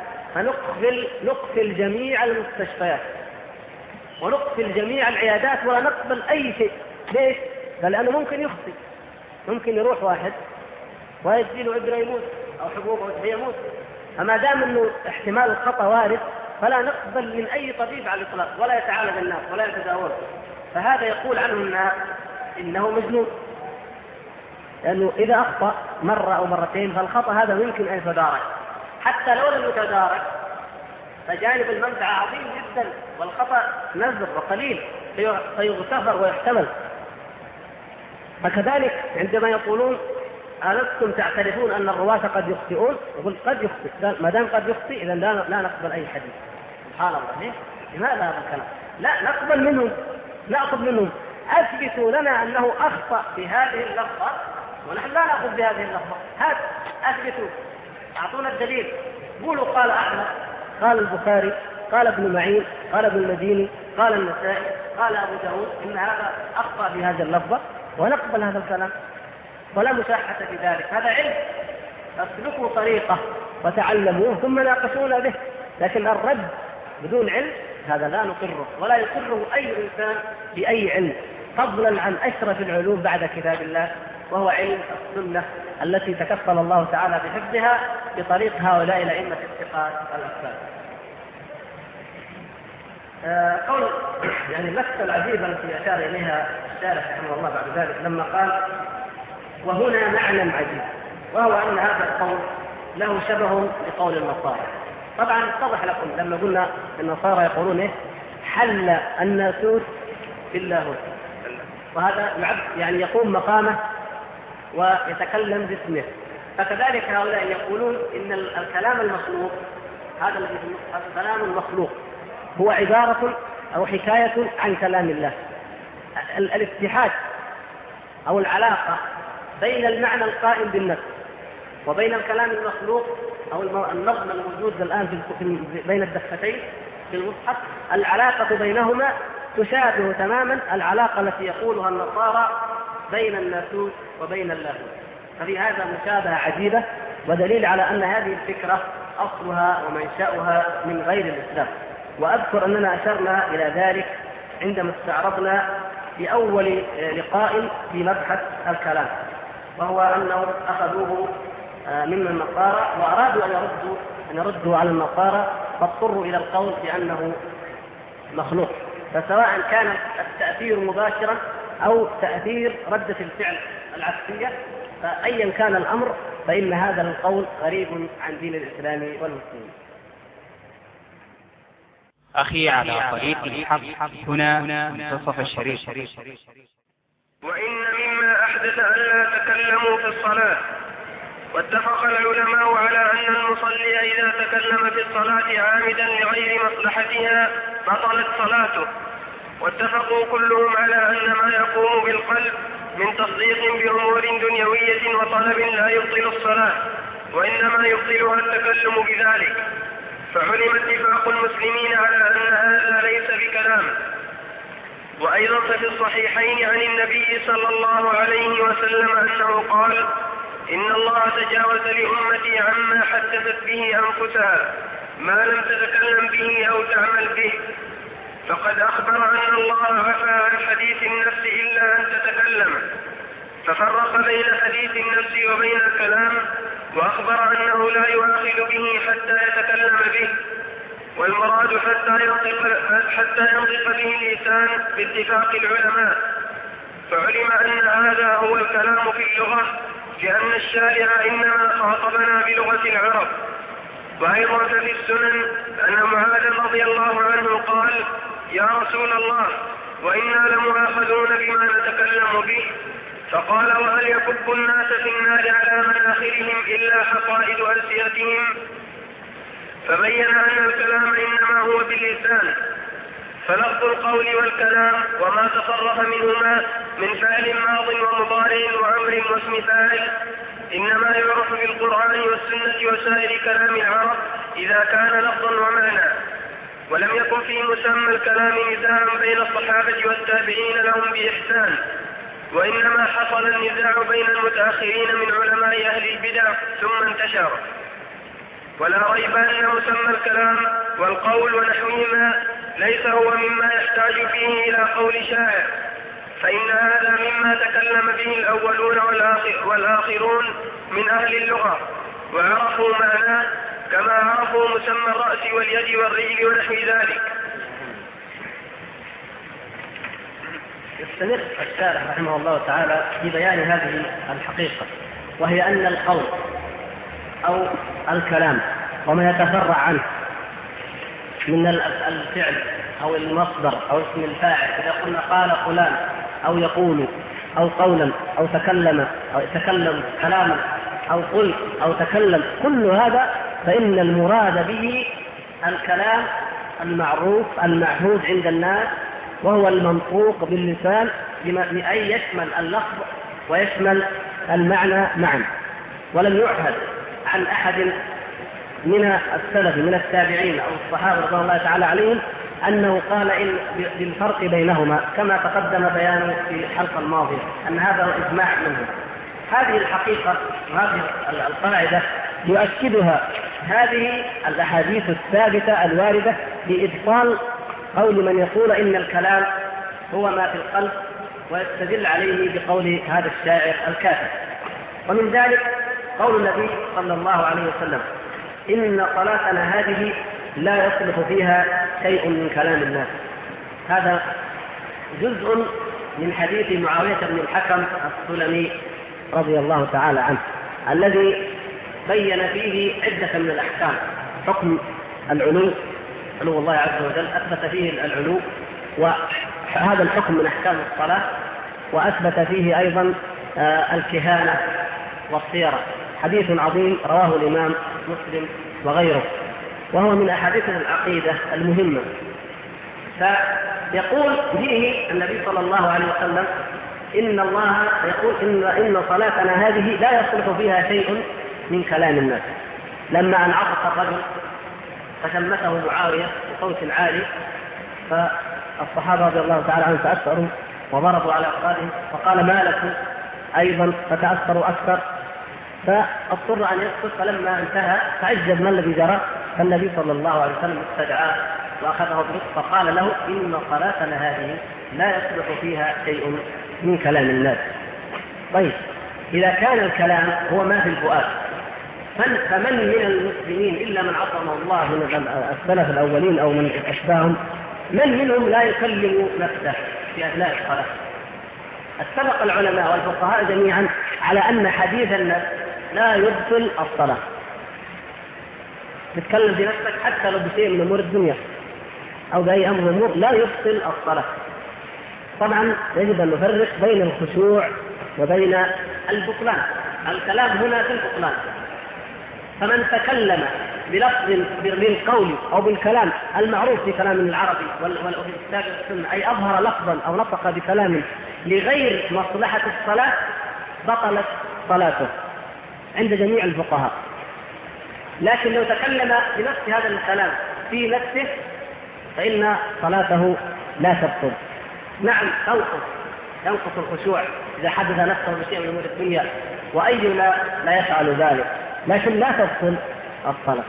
فنقفل جميع المستشفيات ونقفل جميع العيادات ولا نقبل أي شيء. ليش؟ لأنه ممكن يخطئ، ممكن يروح واحد ويجي له إبرة يموت أو حبوب أو يموت. فما دام أنه احتمال الخطأ وارد فلا نقبل من أي طبيب على الإطلاق ولا يتعالج الناس ولا يتداول. فهذا يقول عنه الناس إنه مجنون، لأنه إذا أخطأ مرة أو مرتين فالخطأ هذا يمكن أن يتدارك. حتى لو لم يتدارك فجانب المنفعة عظيم جدا والخطأ نزل وقليل سيغتفر ويحتمل. فكذلك عندما يقولون ألستم تعترفون أن الرواة قد يخطئون؟ يقول قد يخطئ، ما دام قد يخطئ إذا لا نقبل أي حديث. سبحان الله، لماذا هذا الكلام؟ لا نقبل منهم، نأخذ منهم. أثبتوا لنا أنه أخطأ بهذه اللفظة ونحن لا نأخذ بهذه اللفظة. هات أثبتوا، أعطونا الدليل. قولوا قال أحمد، قال البخاري، قال ابن معين، قال ابن المديني، قال النسائي، قال أبو داود إن هذا أخطأ بهذه اللفظة ونقبل هذا الكلام ولا مشاحة في ذلك. هذا علم، اسلكوا طريقة وتعلموه ثم ناقشونا به. لكن الرد بدون علم هذا لا نقره ولا يقره أي إنسان بأي علم، فضلا عن أشرف العلوم بعد كتاب الله وهو علم السنة التي تكفل الله تعالى بحفظها بطريق هؤلاء الأئمة الثقات الأكثر. قول يعني المسألة العجيبة التي أشار إليها الشارح رحمه الله بعد ذلك لما قال وهنا معنى عجيب، وهو أن هذا القول له شبه بقول النصارى. طبعا اتضح لكم لما قلنا النصارى يقولون إيه؟ حل الناسوت في اللاهوت، وهذا يعني يقوم مقامه ويتكلم باسمه. فكذلك هؤلاء يقولون إن الكلام المخلوق هذا الذي الكلام المخلوق هو عبارة أو حكاية عن كلام الله. الاتحاد أو العلاقة بين المعنى القائم بالنفس وبين الكلام المخلوق أو النظم الموجود الآن بين الدفتين في المصحف العلاقة بينهما تشابه تماما العلاقة التي يقولها النصارى بين الناسوت وبين اللاهوت. ففي هذا مشابهة عجيبة، ودليل على أن هذه الفكرة أصلها ومنشأها من غير الإسلام. وأذكر أننا أشرنا إلى ذلك عندما استعرضنا في أول لقاء في مبحث الكلام، وهو أنهم أخذوه من النصارى وأرادوا أن يردوا على النصارى، فاضطروا إلى القول بأنه مخلوق. فسواء كان التأثير مباشرا أو تأثير ردة الفعل العكسية، فأيا كان الأمر فإن هذا القول غريب عن دين الإسلام والمسلمين. أخي على طريق الحق هنا منتصف الشريف. وإن مما أحدث أن لا تكلموا في الصلاة. واتفق العلماء على أن المصلي إذا تكلم في الصلاة عامدا لغير مصلحتها بطلت صلاته. واتفقوا كلهم على أن ما يقوم بالقلب من تصديق بأمور دنيوية وطلب لا يبطل الصلاة، وإنما يبطلها التكلم بذلك. فعلم اتفاق المسلمين على أن هذا ليس بكلام. وأيضا ففي الصحيحين عن النبي صلى الله عليه وسلم أنه قال: إن الله تجاوز لأمتي عما حدثت به أنفسها ما لم تتكلم به أو تعمل به. فقد أخبر أن الله عفى عن حديث النفس إلا أن تتكلم، ففرق بين حديث النفس وبين الكلام، وأخبر أنه لا يؤاخذ به حتى يتكلم به، والمراد حتى ينطق به اللسان باتفاق العلماء. فعلم أن هذا هو الكلام في اللغة، لأن الشارع إنما خاطبنا بلغة العرب. وأيضا في السنن أن معاذ رضي الله عنه قال: يا رسول الله، وإنا لمؤاخذون بما نتكلم به. فقال: وهل يكب الناس في النار على مناخرهم إلا حقائد ألسنتهم؟ فبين أن الكلام إنما هو باللسان، فلفظ القول والكلام وما تصرف منهما من فعل ماض ومضارع وأمر واسم فاعل إنما يعرف بالقرآن والسنة وسائر كلام العرب إذا كان لفظا ومعنى. ولم يكن في مسمى الكلام نزاع بين الصحابة والتابعين لهم بإحسان، وإنما حصل النزاع بين المتأخرين من علماء أهل البدع ثم انتشر. ولا ريب أن مسمى الكلام والقول ونحوهما ليس هو مما يحتاج فيه إلى قول شاعر، فإن هذا مما تكلم به الأولون والآخرون من أهل اللغة وعرفوا معناه، كما عرفوا مسمى الرأس واليد والرجل ونحو ذلك. يستمر الشارح رحمه الله تعالى في بيان هذه الحقيقة، وهي أن القول أو الكلام وما يتفرع عنه من الفعل أو المصدر أو اسم الفاعل، إذا قلنا قال فلان أو يقول أو قولا أو تكلم أو يتكلم كلاما أو قل أو تكلم، كل هذا فإن المراد به الكلام المعروف المعهود عند الناس، وهو المنطوق باللسان بأن يشمل اللفظ ويشمل المعنى معا. ولم يعهد عن أحد من السلف من التابعين أو الصحابة رضي الله تعالى عليهم أنه قال إن بالفرق بينهما، كما تقدم بيانه في الحلقة الماضية أن هذا هو إجماع منهم. هذه الحقيقة وهذه القاعدة يؤكدها هذه الأحاديث الثابتة الواردة بإبطال قول من يقول إن الكلام هو ما في القلب، ويستدل عليه بقول هذا الشاعر الكافر. ومن ذلك قول النبي صلى الله عليه وسلم: إن صلاتنا هذه لا يصلح فيها شيء من كلام الناس. هذا جزء من حديث معاوية بن الحكم السلمي رضي الله تعالى عنه، الذي بين فيه عدة من الأحكام. حكم العلو، علو الله عز وجل أثبت فيه العلو، وهذا الحكم من أحكام الصلاة، وأثبت فيه أيضا الكهانة والصيرة. حديث عظيم رواه الإمام مسلم وغيره، وهو من أحاديث العقيدة المهمة. فيقول فيه النبي صلى الله عليه وسلم: إن الله يقول إن صلاتنا هذه لا يصلح فيها شيء من كلام الناس. لما أن عطس الرجل فشمته معاوية بصوت عالي، فالصحابة رضي الله تعالى عنهم تأثروا وضربوا على أفخاذهم، فقال ما لكم أيضا فتأثروا أكثر، فاضطر أن يسكت. فلما انتهى تعجب ما الذي جرى، فالنبي صلى الله عليه وسلم استدعاه وأخذه برفق فقال له إن صلاتنا هذه لا يصلح فيها شيء من كلام الناس. طيب إذا كان الكلام هو ما في الفؤاد، فمن من المسلمين إلا من عصمه الله من السلف الأولين أو من أشباههم، من منهم لا يكلم نفسه في أثناء الصلاة؟ اتفق العلماء والفقهاء جميعا على أن حديث النفس لا يبطل الصلاة. تتكلم في نفسك حتى لو بشيء من أمور الدنيا أو بأي أمر من الأمور لا يبطل الصلاة. طبعا يجب أن نفرق بين الخشوع وبين البطلان. الكلام هنا في البطلان، فمن تكلم بلفظ بالقول أو بالكلام المعروف في كلام العربي وفي الكتاب والسنة، أي أظهر لفظا أو نطق بكلام لغير مصلحة الصلاة، بطلت صلاته عند جميع الفقهاء. لكن لو تكلم بنفس هذا الكلام في نفسه فإن صلاته لا تبطل. نعم ينقص الخشوع إذا حدث نفسه بشيء من أمور الدنيا، وأينا لا يفعل ذلك، لكن لا تبطل الصلاة.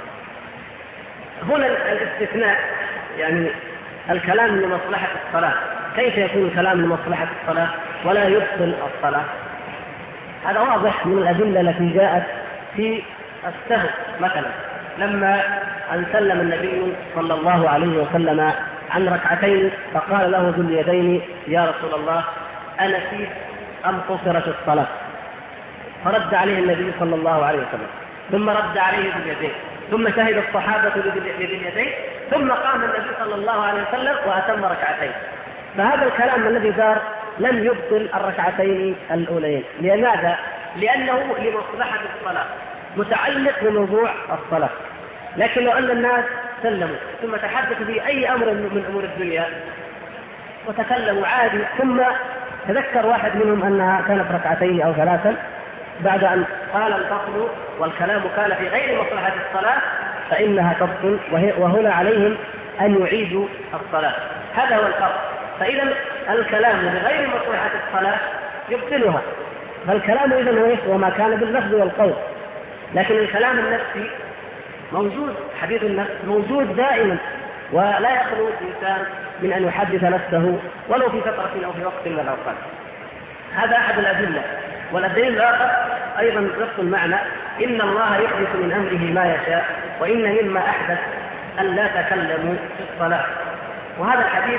هنا الاستثناء، يعني الكلام لمصلحة الصلاة، كيف يكون الكلام لمصلحة الصلاة ولا يبطل الصلاة؟ هذا واضح من الأدلة التي جاءت في السهو. مثلا لما أن سلم النبي صلى الله عليه وسلم عن ركعتين فقال له ذو اليدين يا رسول الله أنسيت أم قصرت الصلاة؟ فرد عليه النبي صلى الله عليه وسلم، ثم رد عليه ذو اليدين، ثم شهد الصحابة لذي اليدين، ثم قام النبي صلى الله عليه وسلم وأتم ركعتين. فهذا الكلام الذي دار لم يبطل الركعتين الأولين. لماذا؟ لأنه لمصلحة الصلاة، متعلق بموضوع الصلاة. لكن لو أن الناس سلموا ثم تحدثوا في أي أمر من أمور الدنيا وتكلموا عادي، ثم تذكر واحد منهم أنها كانت ركعتين أو ثلاثا بعد أن قال الفصل والكلام كان في غير مصلحة الصلاة، فإنها تبطل، وهنا عليهم أن يعيدوا الصلاة. هذا هو الفرق. فإذا الكلام بغير مصلحة الصلاة يبطلها، فالكلام إذن هو ما كان باللفظ والقول. لكن الكلام النفسي موجود، حديث النفس موجود دائما، ولا يخلو الإنسان من أن يحدث نفسه ولو في فترة أو في وقت من الأوقات. هذا أحد الأدلة. والدليل الآخر أيضا نفس المعنى، إن الله يحدث من أمره ما يشاء، وإن مما أحدث أن لا تكلموا في الصلاة. وهذا الحديث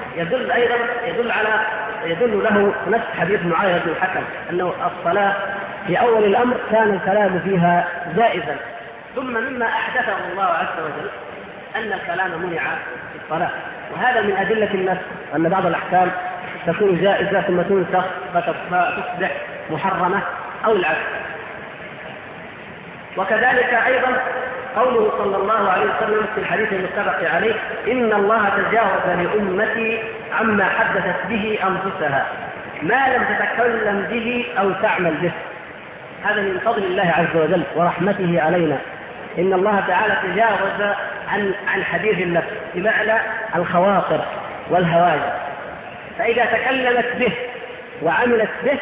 يدل له نفس حديث معاوية بن الحكم أنه الصلاة في أول الأمر كان الكلام فيها جائزا، ثم مما أحدثه الله عز وجل أن الكلام منع في الصلاة. وهذا من أدلة النفس، أن بعض الأحكام تكون جائزة ثم تنسخ فتصبح محرمة أو العكس. وكذلك أيضا قوله صلى الله عليه وسلم في الحديث المتفق عليه إن الله تجاوز لأمتي عما حدثت به أنفسها ما لم تتكلم به أو تعمل به. هذا من فضل الله عز وجل ورحمته علينا، إن الله تعالى تجاوز عن حديث النفس بمعنى الخواطر والهواجس، فإذا تكلمت به وعملت به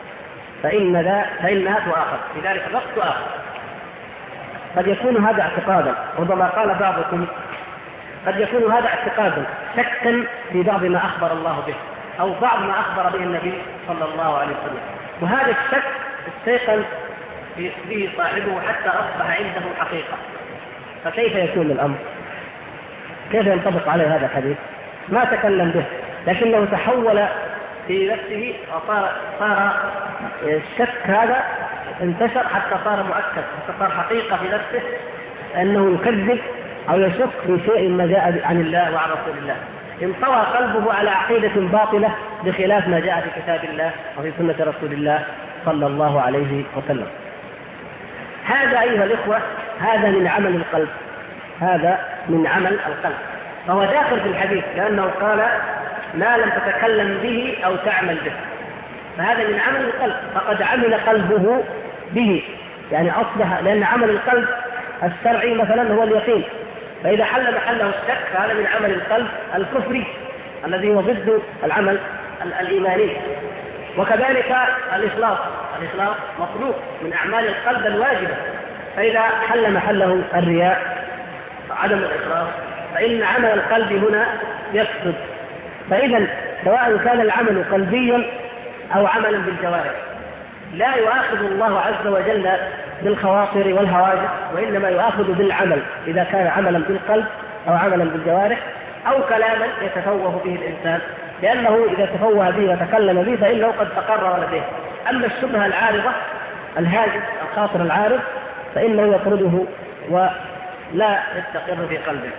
فإنها تؤاخذ في ذلك الوقت تؤاخذ. قد يكون هذا اعتقادا، ربما قال بعضكم قد يكون هذا اعتقادا شكا في بعض ما أخبر الله به أو بعض ما أخبر به النبي صلى الله عليه وسلم، وهذا الشك استيقن به صاحبه حتى أصبح عنده حقيقة. فكيف يكون الأمر؟ كيف ينطبق عليه هذا الحديث؟ ما تكلم به لكنه تحول في نفسه وصار الشك هذا انتشر حتى صار مؤكد، حتى صار حقيقة في نفسه أنه يكذب أو يشك في شيء ما جاء عن الله وعن رسول الله. انطوى قلبه على عقيدة باطلة بخلاف ما جاء في كتاب الله وفي سنة رسول الله صلى الله عليه وسلم. هذا أيها الإخوة هذا من عمل القلب، هذا من عمل القلب، فهو داخل في الحديث لأنه قال ما لم تتكلم به أو تعمل به، فهذا من عمل القلب، فقد عمل قلبه به، يعني أصبح، لأن عمل القلب الشرعي مثلا هو اليقين، فإذا حل محله الشك فهذا من عمل القلب الكفري الذي هو ضد العمل الإيماني. وكذلك الإخلاص مطلوب من أعمال القلب الواجبة، فإذا حل محله الرياء عدم الإخلاص فإن عمل القلب هنا يفسد. فإذا سواء كان العمل قلبيا أو عملا بالجوارح لا يؤاخذ الله عز وجل بالخواطر والهواجس، وإنما يؤاخذ بالعمل إذا كان عملا بالقلب أو عملا بالجوارح أو كلاما يتفوه به الإنسان، لأنه إذا تفوه به وتكلم به فإنه قد تقرر لديه. أما الشبهة العارضة الهاجس الخاطر العارض فإنه يطرده ولا يستقر في قلبه.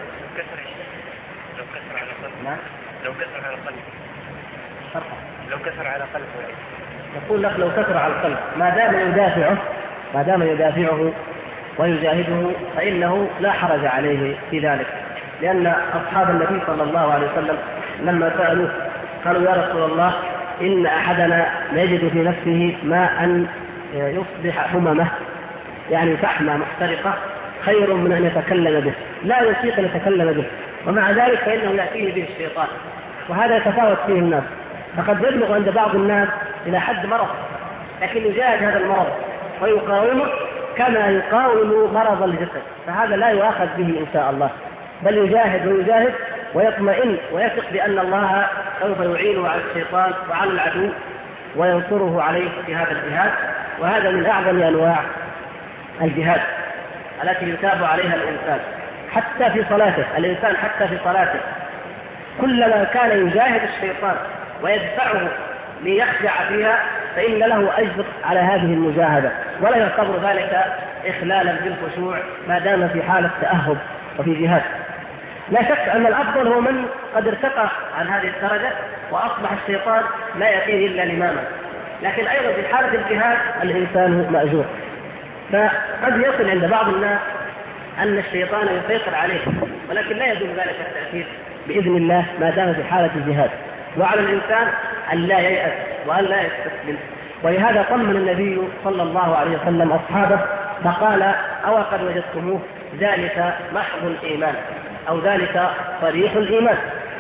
لو كسر على قلبه يقول لك لو كسر على القلب ما دام يدافعه ويجاهده فإنه لا حرج عليه في ذلك، لأن أصحاب النبي صلى الله عليه وسلم لما سألوه قالوا يا رسول الله إن أحدنا يجد في نفسه ماء يصبح حممه، يعني فحمة محترقة، خير من أن يتكلم به، لا يطيق أن يتكلم به، ومع ذلك فإنه يأتيه به الشيطان، وهذا يتفاوت فيه الناس، فقد يبلغ عند بعض الناس إلى حد مرض، لكن يجاهد هذا المرض ويقاومه كما يقاوم مرض الجسد، فهذا لا يؤاخذ به إن شاء الله، بل يجاهد ويطمئن ويثق بأن الله سوف يعينه على الشيطان وعلى العدو وينصره عليه في هذا الجهاد. وهذا من أعظم أنواع الجهاد التي يتاب عليها الإنسان حتى في صلاته. الإنسان حتى في صلاته كلما كان يجاهد الشيطان ويدفعه ليخشع فيها فإن له أجر على هذه المجاهدة، ولا يعتبر ذلك إخلالا بالخشوع ما دام في حالة تأهب وفي جهاد. لا شك أن الأفضل هو من قد ارتقى عن هذه الدرجة وأصبح الشيطان لا يأتيه إلا لماما، لكن أيضا في حالة الجهاد الإنسان مأجور. فقد يصل عند بعض الناس أن الشيطان يسيطر عليه، ولكن لا يدوم ذلك التأثير بإذن الله ما دام في حالة الجهاد، وعلى الإنسان أن لا ييأس وأن لا يستسلم. ولهذا طمن النبي صلى الله عليه وسلم أصحابه فقال أو قد وجدتموه ذلك محض الإيمان أو ذلك صريح الإيمان.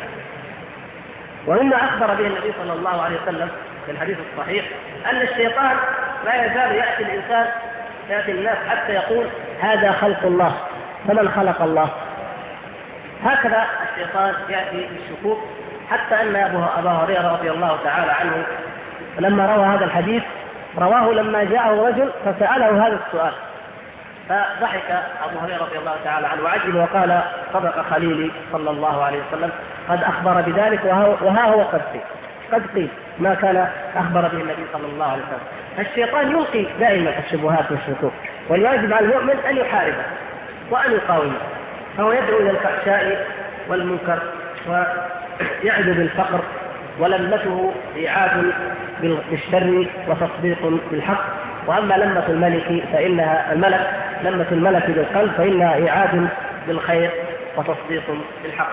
ومما أخبر به النبي صلى الله عليه وسلم في الحديث الصحيح أن الشيطان لا يزال يأتي الناس حتى يقول هذا خلق الله، فمن خلق الله؟ هكذا الشيطان يأتي بالشكوك، حتى أن أبا هريرة رضي الله تعالى عنه لما روى هذا الحديث رواه لما جاءه رجل فسأله هذا السؤال، فضحك أبو هريرة رضي الله تعالى عنه وعجب وقال صدق خليلي صلى الله عليه وسلم قد أخبر بذلك وها هو قد قيل ما كان أخبر به النبي صلى الله عليه وسلم. فالشيطان يلقي دائما الشبهات والشكوك، والواجب على المؤمن أن يحاربه وأن يقاومه، فهو يدعو إلى الفحشاء والمنكر ويعد بالفقر، ولمته إيعاد بالشر وتصديق بالحق. وأما لمة الملك فإنها لمة الملك بالقلب فإنها إيعاد بالخير وتصديق بالحق.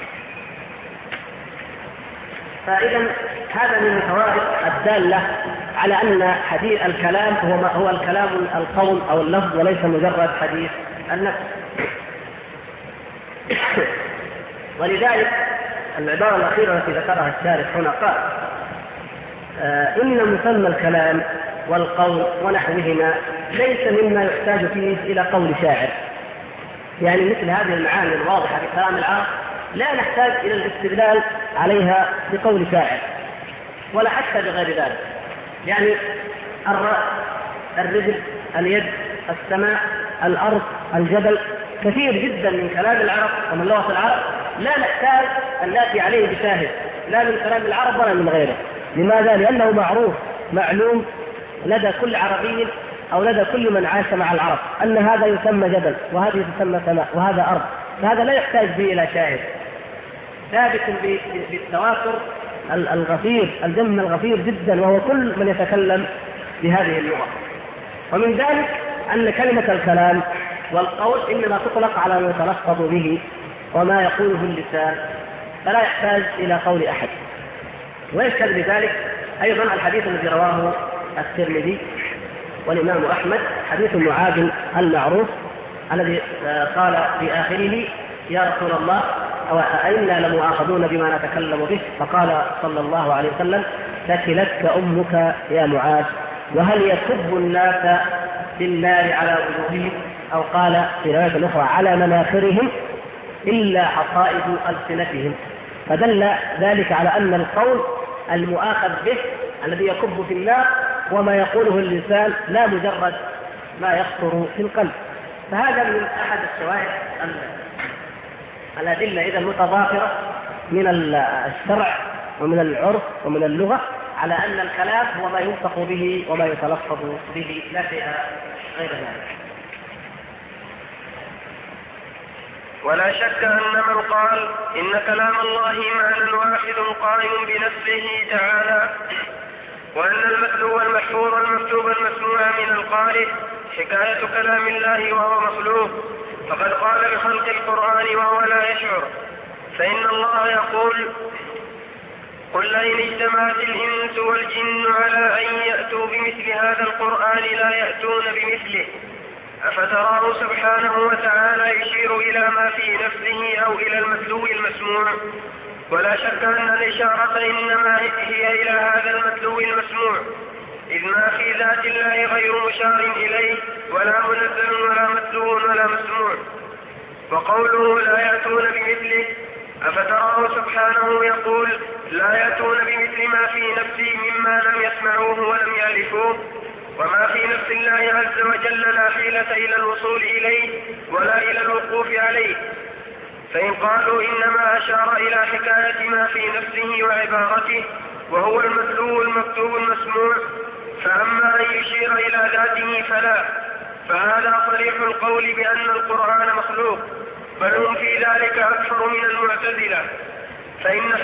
فإذا هذا من الفوائد الدالة على أن حديث الكلام هو الكلام القول أو اللفظ وليس مجرد حديث النفس. ولذلك العبارة الأخيرة التي ذكرها الشارح هنا قال إن مسمى الكلام والقول ونحوهما ليس مما يحتاج فيه إلى قول شاعر، يعني مثل هذه المعاني الواضحة في كلام العرب لا نحتاج إلى الاستدلال عليها بقول شاعر ولا حتى بغير ذلك. يعني الرأس، الرجل، اليد، السماء، الأرض، الجبل، كثير جدا من كلام العرب ومن لغة العرب لا نحتاج أن نأتي عليه بشاهد لا من كلام العرب ولا من غيره. لماذا؟ لأنه معروف معلوم لدى كل عربي أو لدى كل من عاش مع العرب أن هذا يسمى جبل وهذه تسمى سماء وهذا أرض، فهذا لا يحتاج به إلى شاهد، ثابت بالتواتر الغفير الجم الغفير جدا، وهو كل من يتكلم بهذه اللغة. ومن ذلك أن كلمة الكلام والقول إنما تطلق على ما يتلفظ به وما يقوله اللسان، فلا يحتاج إلى قول أحد. ويشهد بذلك أيضا الحديث الذي رواه الترمذي والإمام أحمد، حديث معاذ المعروف الذي قال في آخره يا رسول الله أئنا لمؤاخذون بما نتكلم به؟ فقال صلى الله عليه وسلم ثكلتك أمك يا معاذ، وهل يكب الناس في النار على وجوههم، أو قال في رواية أخرى على مناخرهم إلا حصائد ألسنتهم. فدل ذلك على أن القول المؤاخذ به الذي يكب في النار وما يقوله اللسان لا مجرد ما يخطر في القلب. فهذا من أحد الشواهد الأدلة إذا المتضافرة من الشرع ومن العرف ومن اللغة على أن الكلام هو ما ينطق به وما يتلفظ به لا شيء غير ذلك. ولا شك أن من قال إن كلام الله معنى واحد قائم بنفسه تعالى، وأن المتلو المحفوظ المكتوب المسموع من القارئ حكاية كلام الله وهو مخلوق، فقد قال بخلق القرآن وهو لا يشعر. فإن الله يقول قل لئن اجتمعت الإنس والجن على أن يأتوا بمثل هذا القرآن لا يأتون بمثله. أفتراه سبحانه وتعالى يشير إلى ما في نفسه أو إلى المتلو المسموع؟ ولا شك أن الإشارة إنما هي إلى هذا المتلو المسموع، إذ ما في ذات الله غير مشار إليه ولا منزل ولا متلو ولا مسموع. وقوله لا يأتون بمثله، أفتراه سبحانه يقول لا يأتون بمثل ما في نفسي مما لم يسمعوه ولم يعرفوه، وما في نفس الله عز وجل لا حيلة إلى الوصول إليه ولا إلى الوقوف عليه. فإن قالوا إنما أشار إلى حكاية ما في نفسه وعبارته وهو المتلو المكتوب المسموع، فأما أن يشير إلى ذاته فلا، فهذا صريح القول بأن القرآن مخلوق، بل هم في ذلك أكثر من المعتزلة. فإن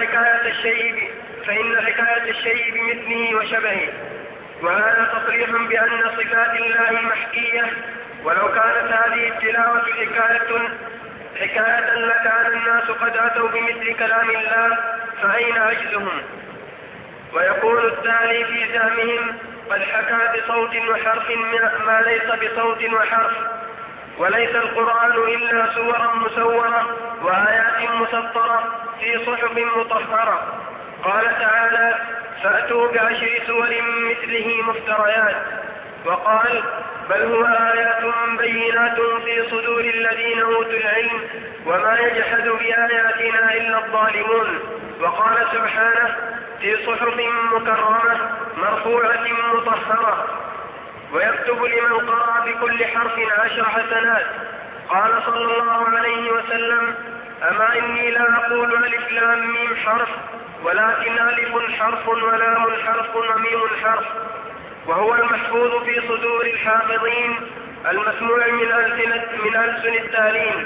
حكاية الشيء بمثله وشبهه، وهذا تصريح بأن صفات الله محكية، ولو كانت هذه التلاوة حكاية لكان الناس قد أتوا بمثل كلام الله، فأين عجزهم؟ ويكون التالي في زعمهم قد حكى بصوت وحرف ما ليس بصوت وحرف، وليس القرآن إلا سورا مسورة وآيات مسطرة في صحف مطهرة. قال تعالى فأتوا بعشر سور مثله مفتريات. وقال بل هو آيات بينات في صدور الذين أوتوا العلم وما يجحد بآياتنا إلا الظالمون. وقال سبحانه في صحف مكرمة مرفوعة مطهرة، ويكتب لمن قرأ بكل حرف 10 حسنات. قال صلى الله عليه وسلم أما إني لا أقول ألف لام ميم حرف، ولكن ألف حرف ولام حرف وميم حرف، وهو المحفوظ في صدور الحافظين المسموع من ألسن التالين.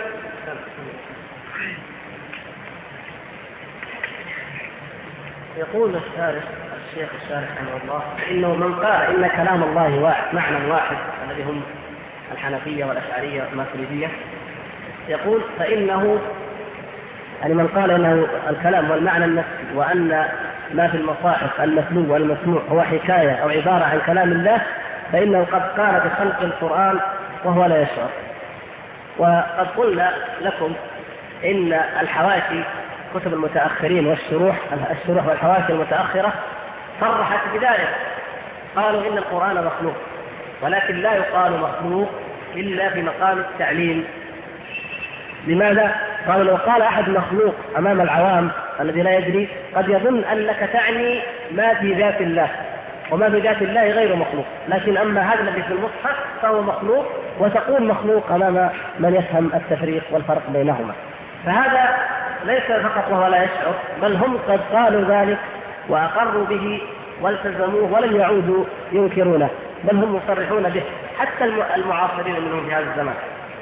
يقول الشيخ الشارح رحمه الله إنه من قال إن كلام الله واحد معنى واحد، الذي هم الحنفية والأشعرية والماتريدية، يقول فإنه يعني من قال إنه الكلام والمعنى النفسي، وأن ما في المصاحف المتلو والمسموع هو حكاية أو عبارة عن كلام الله، فإنه قد قال بخلق القرآن وهو لا يشعر. وقد قلنا لكم إن الحواشي كتب المتأخرين والشروح والحواشي المتأخرة صرحت بذلك، قالوا إن القرآن مخلوق، ولكن لا يقال مخلوق إلا في مقام التعليم. لماذا؟ قالوا لو قال أحد مخلوق أمام العوام الذي لا يدري قد يظن أنك تعني ما في ذات الله، وما في ذات الله غير مخلوق، لكن أما هذا الذي في المصحف فهو مخلوق، وتقول مخلوق أمام من يفهم التفريق والفرق بينهما. فهذا ليس فقط وهو لا يشعر، بل هم قد قالوا ذلك وأقروا به والتزموه ولم يعودوا ينكرونه، بل هم مصرحون به حتى المعاصرين منهم في هذا الزمان.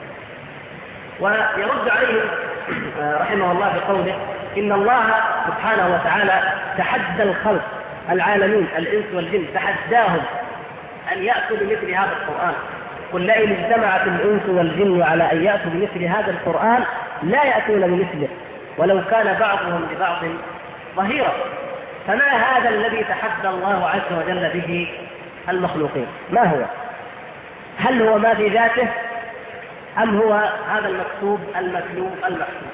ويرد عليهم رحمه الله بقوله إن الله سبحانه وتعالى تحدى الخلق العالمين الإنس والجن، تحداهم أن يأتوا بمثل هذا القرآن. قل لئن اجتمعت الإنس والجن على أن يأتوا بمثل هذا القرآن لا يأتون بمثله ولو كان بعضهم لبعض ظهيرا. فما هذا الذي تحدى الله عز وجل به المخلوقين؟ ما هو؟ هل هو ما في ذاته أم هو هذا المكتوب المتلو المحفوظ؟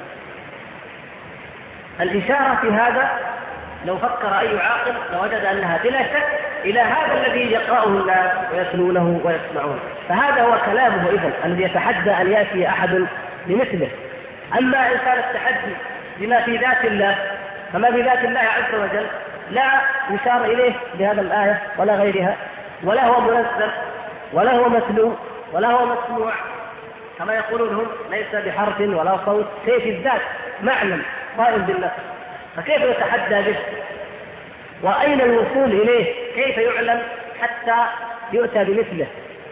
الإشارة في هذا لو فكر أي عاقل لوجد أنها بلا شك إلى هذا الذي يقرأه الناس ويتلونه ويسمعونه، فهذا هو كلامه إذن الذي يتحدى أن يأتي أحد بمثله. أما إن كان التحدي بما في ذات الله فما في ذات الله عز وجل لا يشار إليه بهذا الآية ولا غيرها، ولا هو منزل ولا هو متلو ولا هو مسموع كما يقولون هم، ليس بحرف ولا صوت، شيء في الذات معنى قائم بالنفس، فكيف يتحدى به؟ وأين الوصول إليه؟ كيف يعلم حتى يؤتى بمثله؟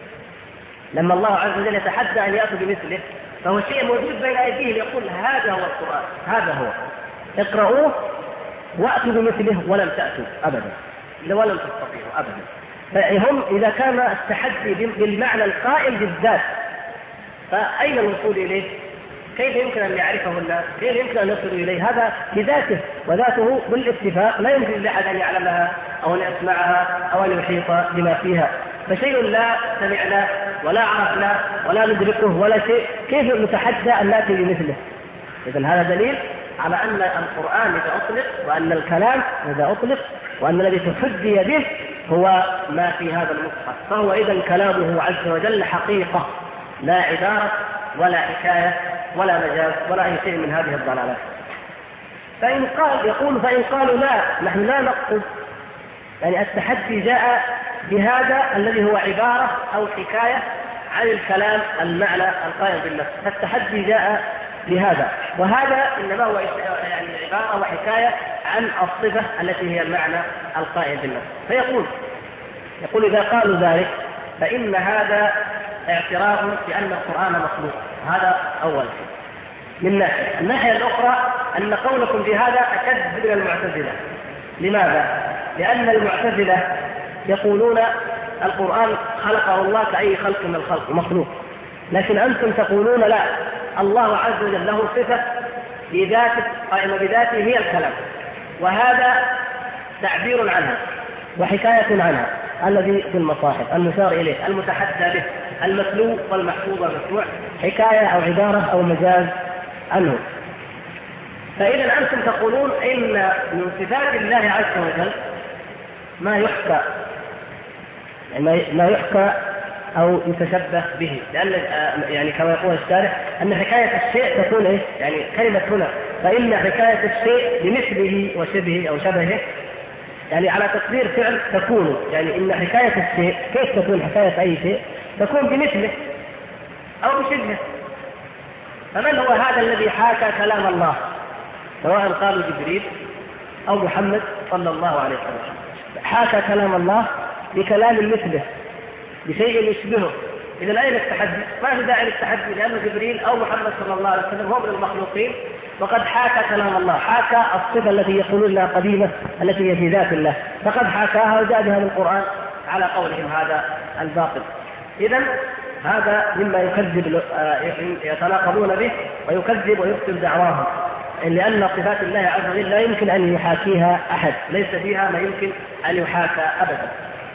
لما الله عز وجل يتحدى أن يأتوا بمثله فهو شيء موجود بين أيديهم، يقول هذا هو القرآن، هذا هو، اقرؤوه وأتوا بمثله ولم تأتوا أبدا ولم تستطيعوا أبدا. فهم إذا كان التحدي بالمعنى القائم بالذات فأين الوصول إليه؟ كيف يمكن أن يعرفه الناس؟ كيف يمكن أن يصلوا إليه؟ هذا بذاته، وذاته بالاتفاق لا يمكن لأحد أن يعلمها أو أن يسمعها أو أن يحيط بما فيها، فشيء لا سمعنا ولا عرفنا ولا ندركه ولا شيء، كيف نتحدى أن نأتي بمثله؟ إذن هذا دليل على أن القرآن إذا أطلق وأن الكلام إذا أطلق وأن الذي تحدي به هو ما في هذا المصحف، فهو إذن كلامه عز وجل حقيقة لا عبارة ولا حكاية ولا مجاز ولا أي شيء من هذه الضلالات. فإن قالوا لا، نحن لا نقصد، يعني التحدي جاء بهذا الذي هو عبارة أو حكاية عن الكلام المعنى القائم بالنفس، فالتحدي جاء بهذا، وهذا إنما هو يعني عبارة وحكاية عن الصفة التي هي المعنى القائم بالنفس. فيقول إذا قالوا ذلك فإن هذا اعتراف بأن القرآن مخلوق، هذا أول شيء. من ناحية، الناحية الأخرى أن قولكم بهذا أشد من المعتزلة. لماذا؟ لأن المعتزلة يقولون القرآن خلقه الله كأي خلق من الخلق مخلوق، لكن أنتم تقولون لا، الله عز وجل له صفة بذاته قائمة بذاته هي الكلام، وهذا تعبير عنها وحكاية عنها الذي في المصاحف المشار إليه المتحدى به المتلو والمحفوظ والمسموع حكاية أو عبارة أو مجاز عنه. فإذا أنتم تقولون إن من صفات الله عز وجل ما يحكى، ما يحكى أو يتشبه به، لأن يعني كما يقول الشارح أن حكاية الشيء تكون إيه؟ يعني كلمة هنا فإن حكاية الشيء بمثله وشبهه أو شبهه، يعني على تقدير فعل تكون، يعني إن حكاية الشيء كيف تكون حكاية أي شيء؟ تكون بمثله أو بشبهه. فمن هو هذا الذي حاكى كلام الله، سواء قالوا جبريل أو محمد صلى الله عليه وسلم، حاكى كلام الله بكلام مثله بشيء يشبهه؟ إذا أين التحدي؟ ما في داعي للتحدي، لأن جبريل أو محمد صلى الله عليه وسلم هو من المخلوقين وقد حاكى كلام الله، حاكى الصفة التي يقولون لها قديمة التي هي في ذات الله، فقد حاكاها وجاء بها من القرآن على قولهم هذا الباطل. إذن هذا مما يكذب يتناقضون به ويكذب ويبطل دعواهم، لأن صفات الله عز وجل لا يمكن أن يحاكيها أحد، ليس فيها ما يمكن أن يحاكى أبدا.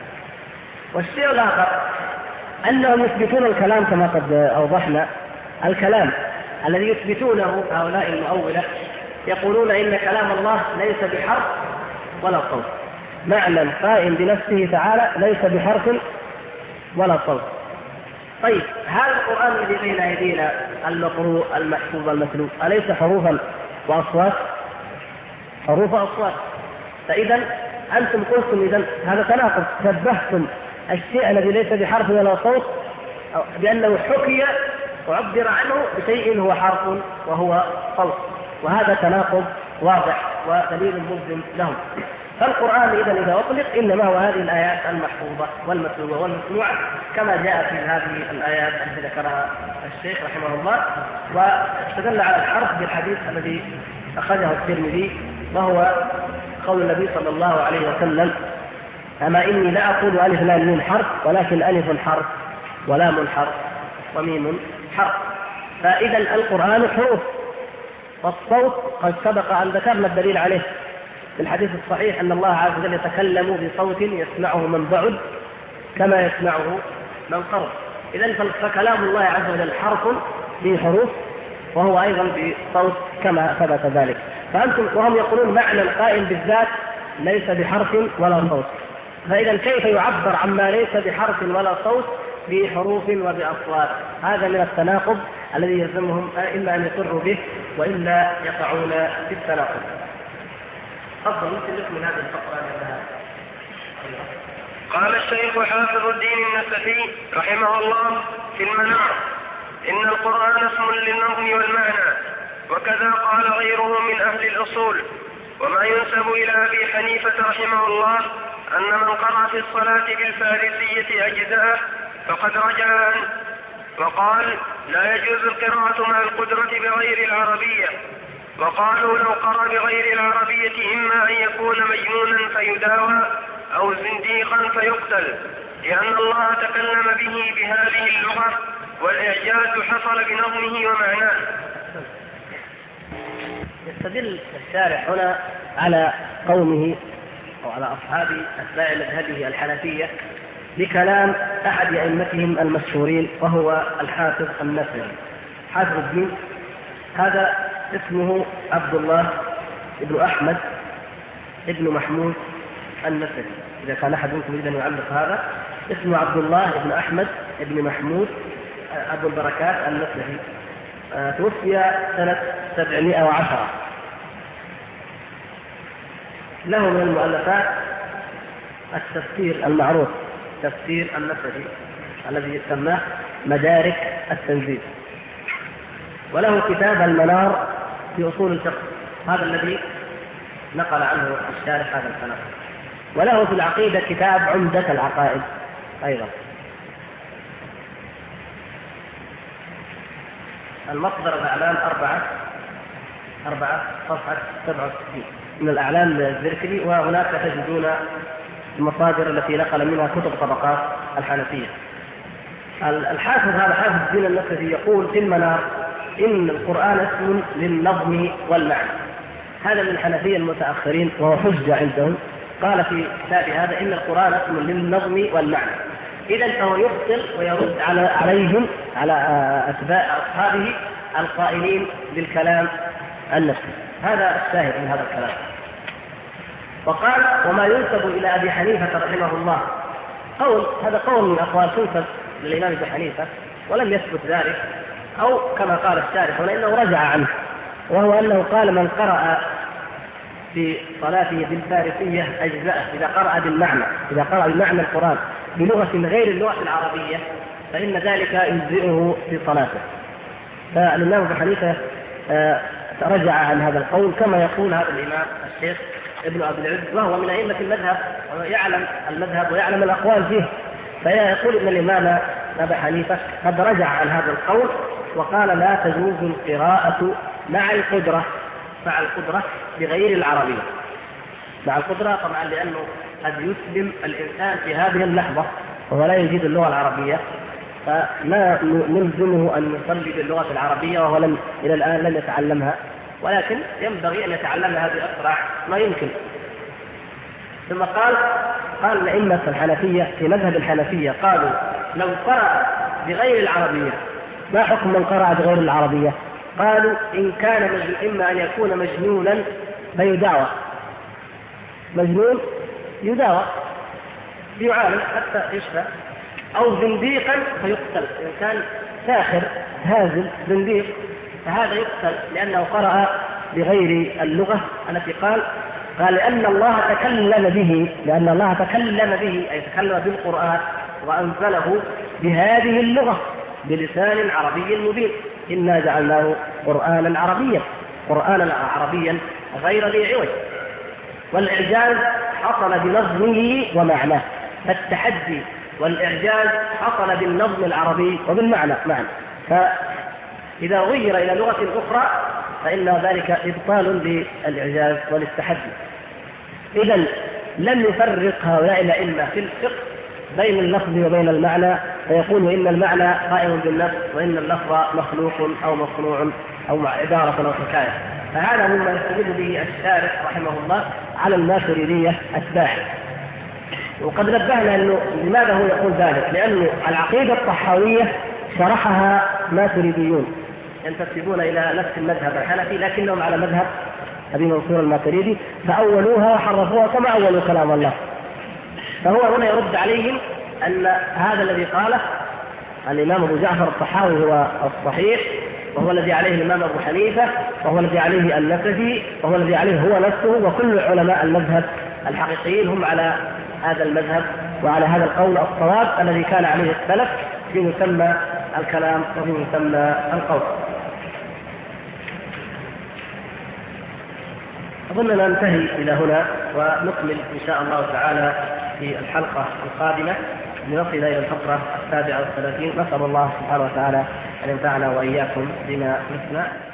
والشيء الآخر أنهم يثبتون الكلام كما قد أوضحنا، الكلام الذي يثبتونه هؤلاء المؤولة يقولون إن كلام الله ليس بحرف ولا صوت، معنى قائم بنفسه تعالى ليس بحرف ولا صوت. طيب هذا القرآن الذي بين أيدينا المقروء المحفوظ المتلو أليس حروفا وأصوات؟ حروف وأصوات. فإذا أنتم قلتم إذن هذا تناقض، شبهتم الشيء الذي ليس بحرف ولا صوت بأنه حكي وعبر عنه بشيء هو حرف وهو صوت، وهذا تناقض واضح ودليل ملزم لهم. فالقرآن إذا أطلق إنما هو هذه الآيات المحفوظة والمتلوة والمسموعة كما جاء في هذه الآيات التي ذكرها الشيخ رحمه الله، واستدل على الحرف بالحديث الذي أخرجه الترمذي، وهو قول النبي صلى الله عليه وسلم: أما إني لا أقول ألف لام ميم حرف، ولكن ألف حرف ولام حرف وميم حرف. فإذا القرآن حروف، والصوت قد سبق أن ذكرنا الدليل عليه في الحديث الصحيح أن الله عز وجل يتكلم بصوت يسمعه من بعد كما يسمعه من قرب. إذن فكلام الله عز وجل حرف به حروف وهو أيضا بصوت كما ثبت ذلك. وهم يقولون معنى القائم بالذات ليس بحرف ولا صوت، فإذا كيف يعبر عما ليس بحرف ولا صوت بحروف وبأصوات؟ هذا من التناقض الذي يلزمهم إما أن يقروا به وإلا يقعون في التناقض. أفضل مثل من هذه الفقرة. قال الشيخ حافظ الدين النسفي رحمه الله في المنار: إن القرآن اسم للنظم والمعنى، وكذا قال غيره من أهل الأصول. وما ينسب إلى أبي حنيفة رحمه الله أن من قرأ في الصلاة بالفارسية أجزاءه فقد رجع عنه، وقال لا يجوز القراءة مع القدرة بغير العربية. وقالوا لو قرأ بغير العربية إما أن يكون مجنونا فيداوى أو زنديقا فيقتل، لأن الله تكلم به بهذه اللغة والإعجاز حصل بنظمه ومعناه. يستدل الشارح هنا على قومه أو على أصحاب أتباع مذهبه الحنفية بكلام أحد أئمتهم المشهورين وهو الحافظ النسفي. حافظ الدين هذا اسمه عبد الله ابن أحمد ابن محمود النسفي. إذا كان أحد منكم يريد أن يعلق هذا، اسمه عبد الله ابن أحمد ابن محمود أبو البركات النسفي. توفي سنة 710. له من المؤلفات التفسير المعروف تفسير النسفي الذي يسمى مدارك التنزيل، وله كتاب المنار في أصول الفقه، هذا الذي نقل عنه الشارح هذا الكلام. وله في العقيدة كتاب عمدة العقائد أيضا. المصدر الأعلام 4 صفحة 67 من الأعلام الزركلي، وهناك تجدون المصادر التي نقل منها كتب طبقات الحنفية. الحافظ هذا حافظ الدين النسفي يقول في المنار إن القرآن اسم للنظم والمعنى. هذا من الحنفية المتأخرين وهو حجة عندهم. قال في كتاب هذا إن القرآن اسم للنظم والمعنى. إذن فهو يبطل ويرد عليهم على أتباع أصحابه القائلين بالكلام النفسي. هذا الشاهد من هذا الكلام. وقال وما ينسب إلى أبي حنيفة رحمه الله هذا قول من أقوال تنسب للإمام أبي حنيفة ولم يثبت ذلك، أو كما قال الشارح ولأنه رجع عنه، وهو أنه قال من قرأ في صلاته بالفارسية أجزاءه إذا قرأ بالمعنى القرآن بلغة غير اللغة العربية فإن ذلك يجزئه في صلاته. فالإمام أبو حنيفة رجع عن هذا القول كما يقول هذا الإمام الشيخ ابن أبي العز، وهو من أئمة المذهب ويعلم المذهب ويعلم الأقوال فيه. فيقول إن الإمام أبو حنيفة قد رجع عن هذا القول وقال لا تجوز القراءة مع القدرة بغير العربية. مع القدرة طبعا لأنه قد يسلم الإنسان في هذه اللحظة وهو لا يجيد اللغة العربية، فلا نلزمه أن يصلي باللغة العربية وهو إلى الآن لم يتعلمها، ولكن ينبغي أن يتعلمها بأسرع ما يمكن. ثم قال الأئمة الحنفية في مذهب الحنفية قالوا لو قرأ بغير العربية ما حكم من قرأ بغير العربية؟ قالوا إن كان إما أن يكون مجنونا فيداوى، مجنون يداوى يعالج حتى يشفى، أو زنديقا فيقتل. إن كان ساخر هازل زنديق فهذا يقتل لأنه قرأ بغير اللغة التي قال لأن الله تكلم به أي تكلم بالقرآن وأنزله بهذه اللغة بلسان عربي مبين. إنا جعلناه قرآنا عربيا غير ذي عوج. والإعجاز حصل بنظمه ومعناه، فالتحدي والإعجاز حصل بالنظم العربي وبالمعنى معا. فإذا غير إلى لغة أخرى فإن ذلك إبطال للإعجاز وللتحدي. إذن لم يفرق هؤلاء الأئمة في الفقه بين اللفظ وبين المعنى، فيقول إن المعنى قائم بالنفس وإن اللفظ مخلوق أو مصنوع أو عبارة أو حكاية. فهذا مما يستدل به الشارح رحمه الله على الماتريدية أتباعه. وقد نبهنا أنه لماذا هو يقول ذلك، لأن العقيدة الطحاوية شرحها ماتريديون ينتسبون إلى نفس المذهب الحنفي لكنهم على مذهب أبي منصور الماتريدي، فأولوها وحرفوها كما أولوا كلام الله. فهو هنا يرد عليهم أن هذا الذي قاله الإمام أبو جعفر الطحاوي هو الصحيح، وهو الذي عليه الإمام أبو حنيفة، وهو الذي عليه النسفي، وهو الذي عليه هو نفسه، وكل علماء المذهب الحقيقيين هم على هذا المذهب وعلى هذا القول الصواب الذي كان عليه السلف في مسمى الكلام وفي مسمى القول. أظننا ننتهي إلى هنا ونكمل إن شاء الله تعالى في الحلقة القادمة لنصل إلى الفقرة 37. نسأل الله سبحانه وتعالى أن ينفعنا وإياكم بما نسمع.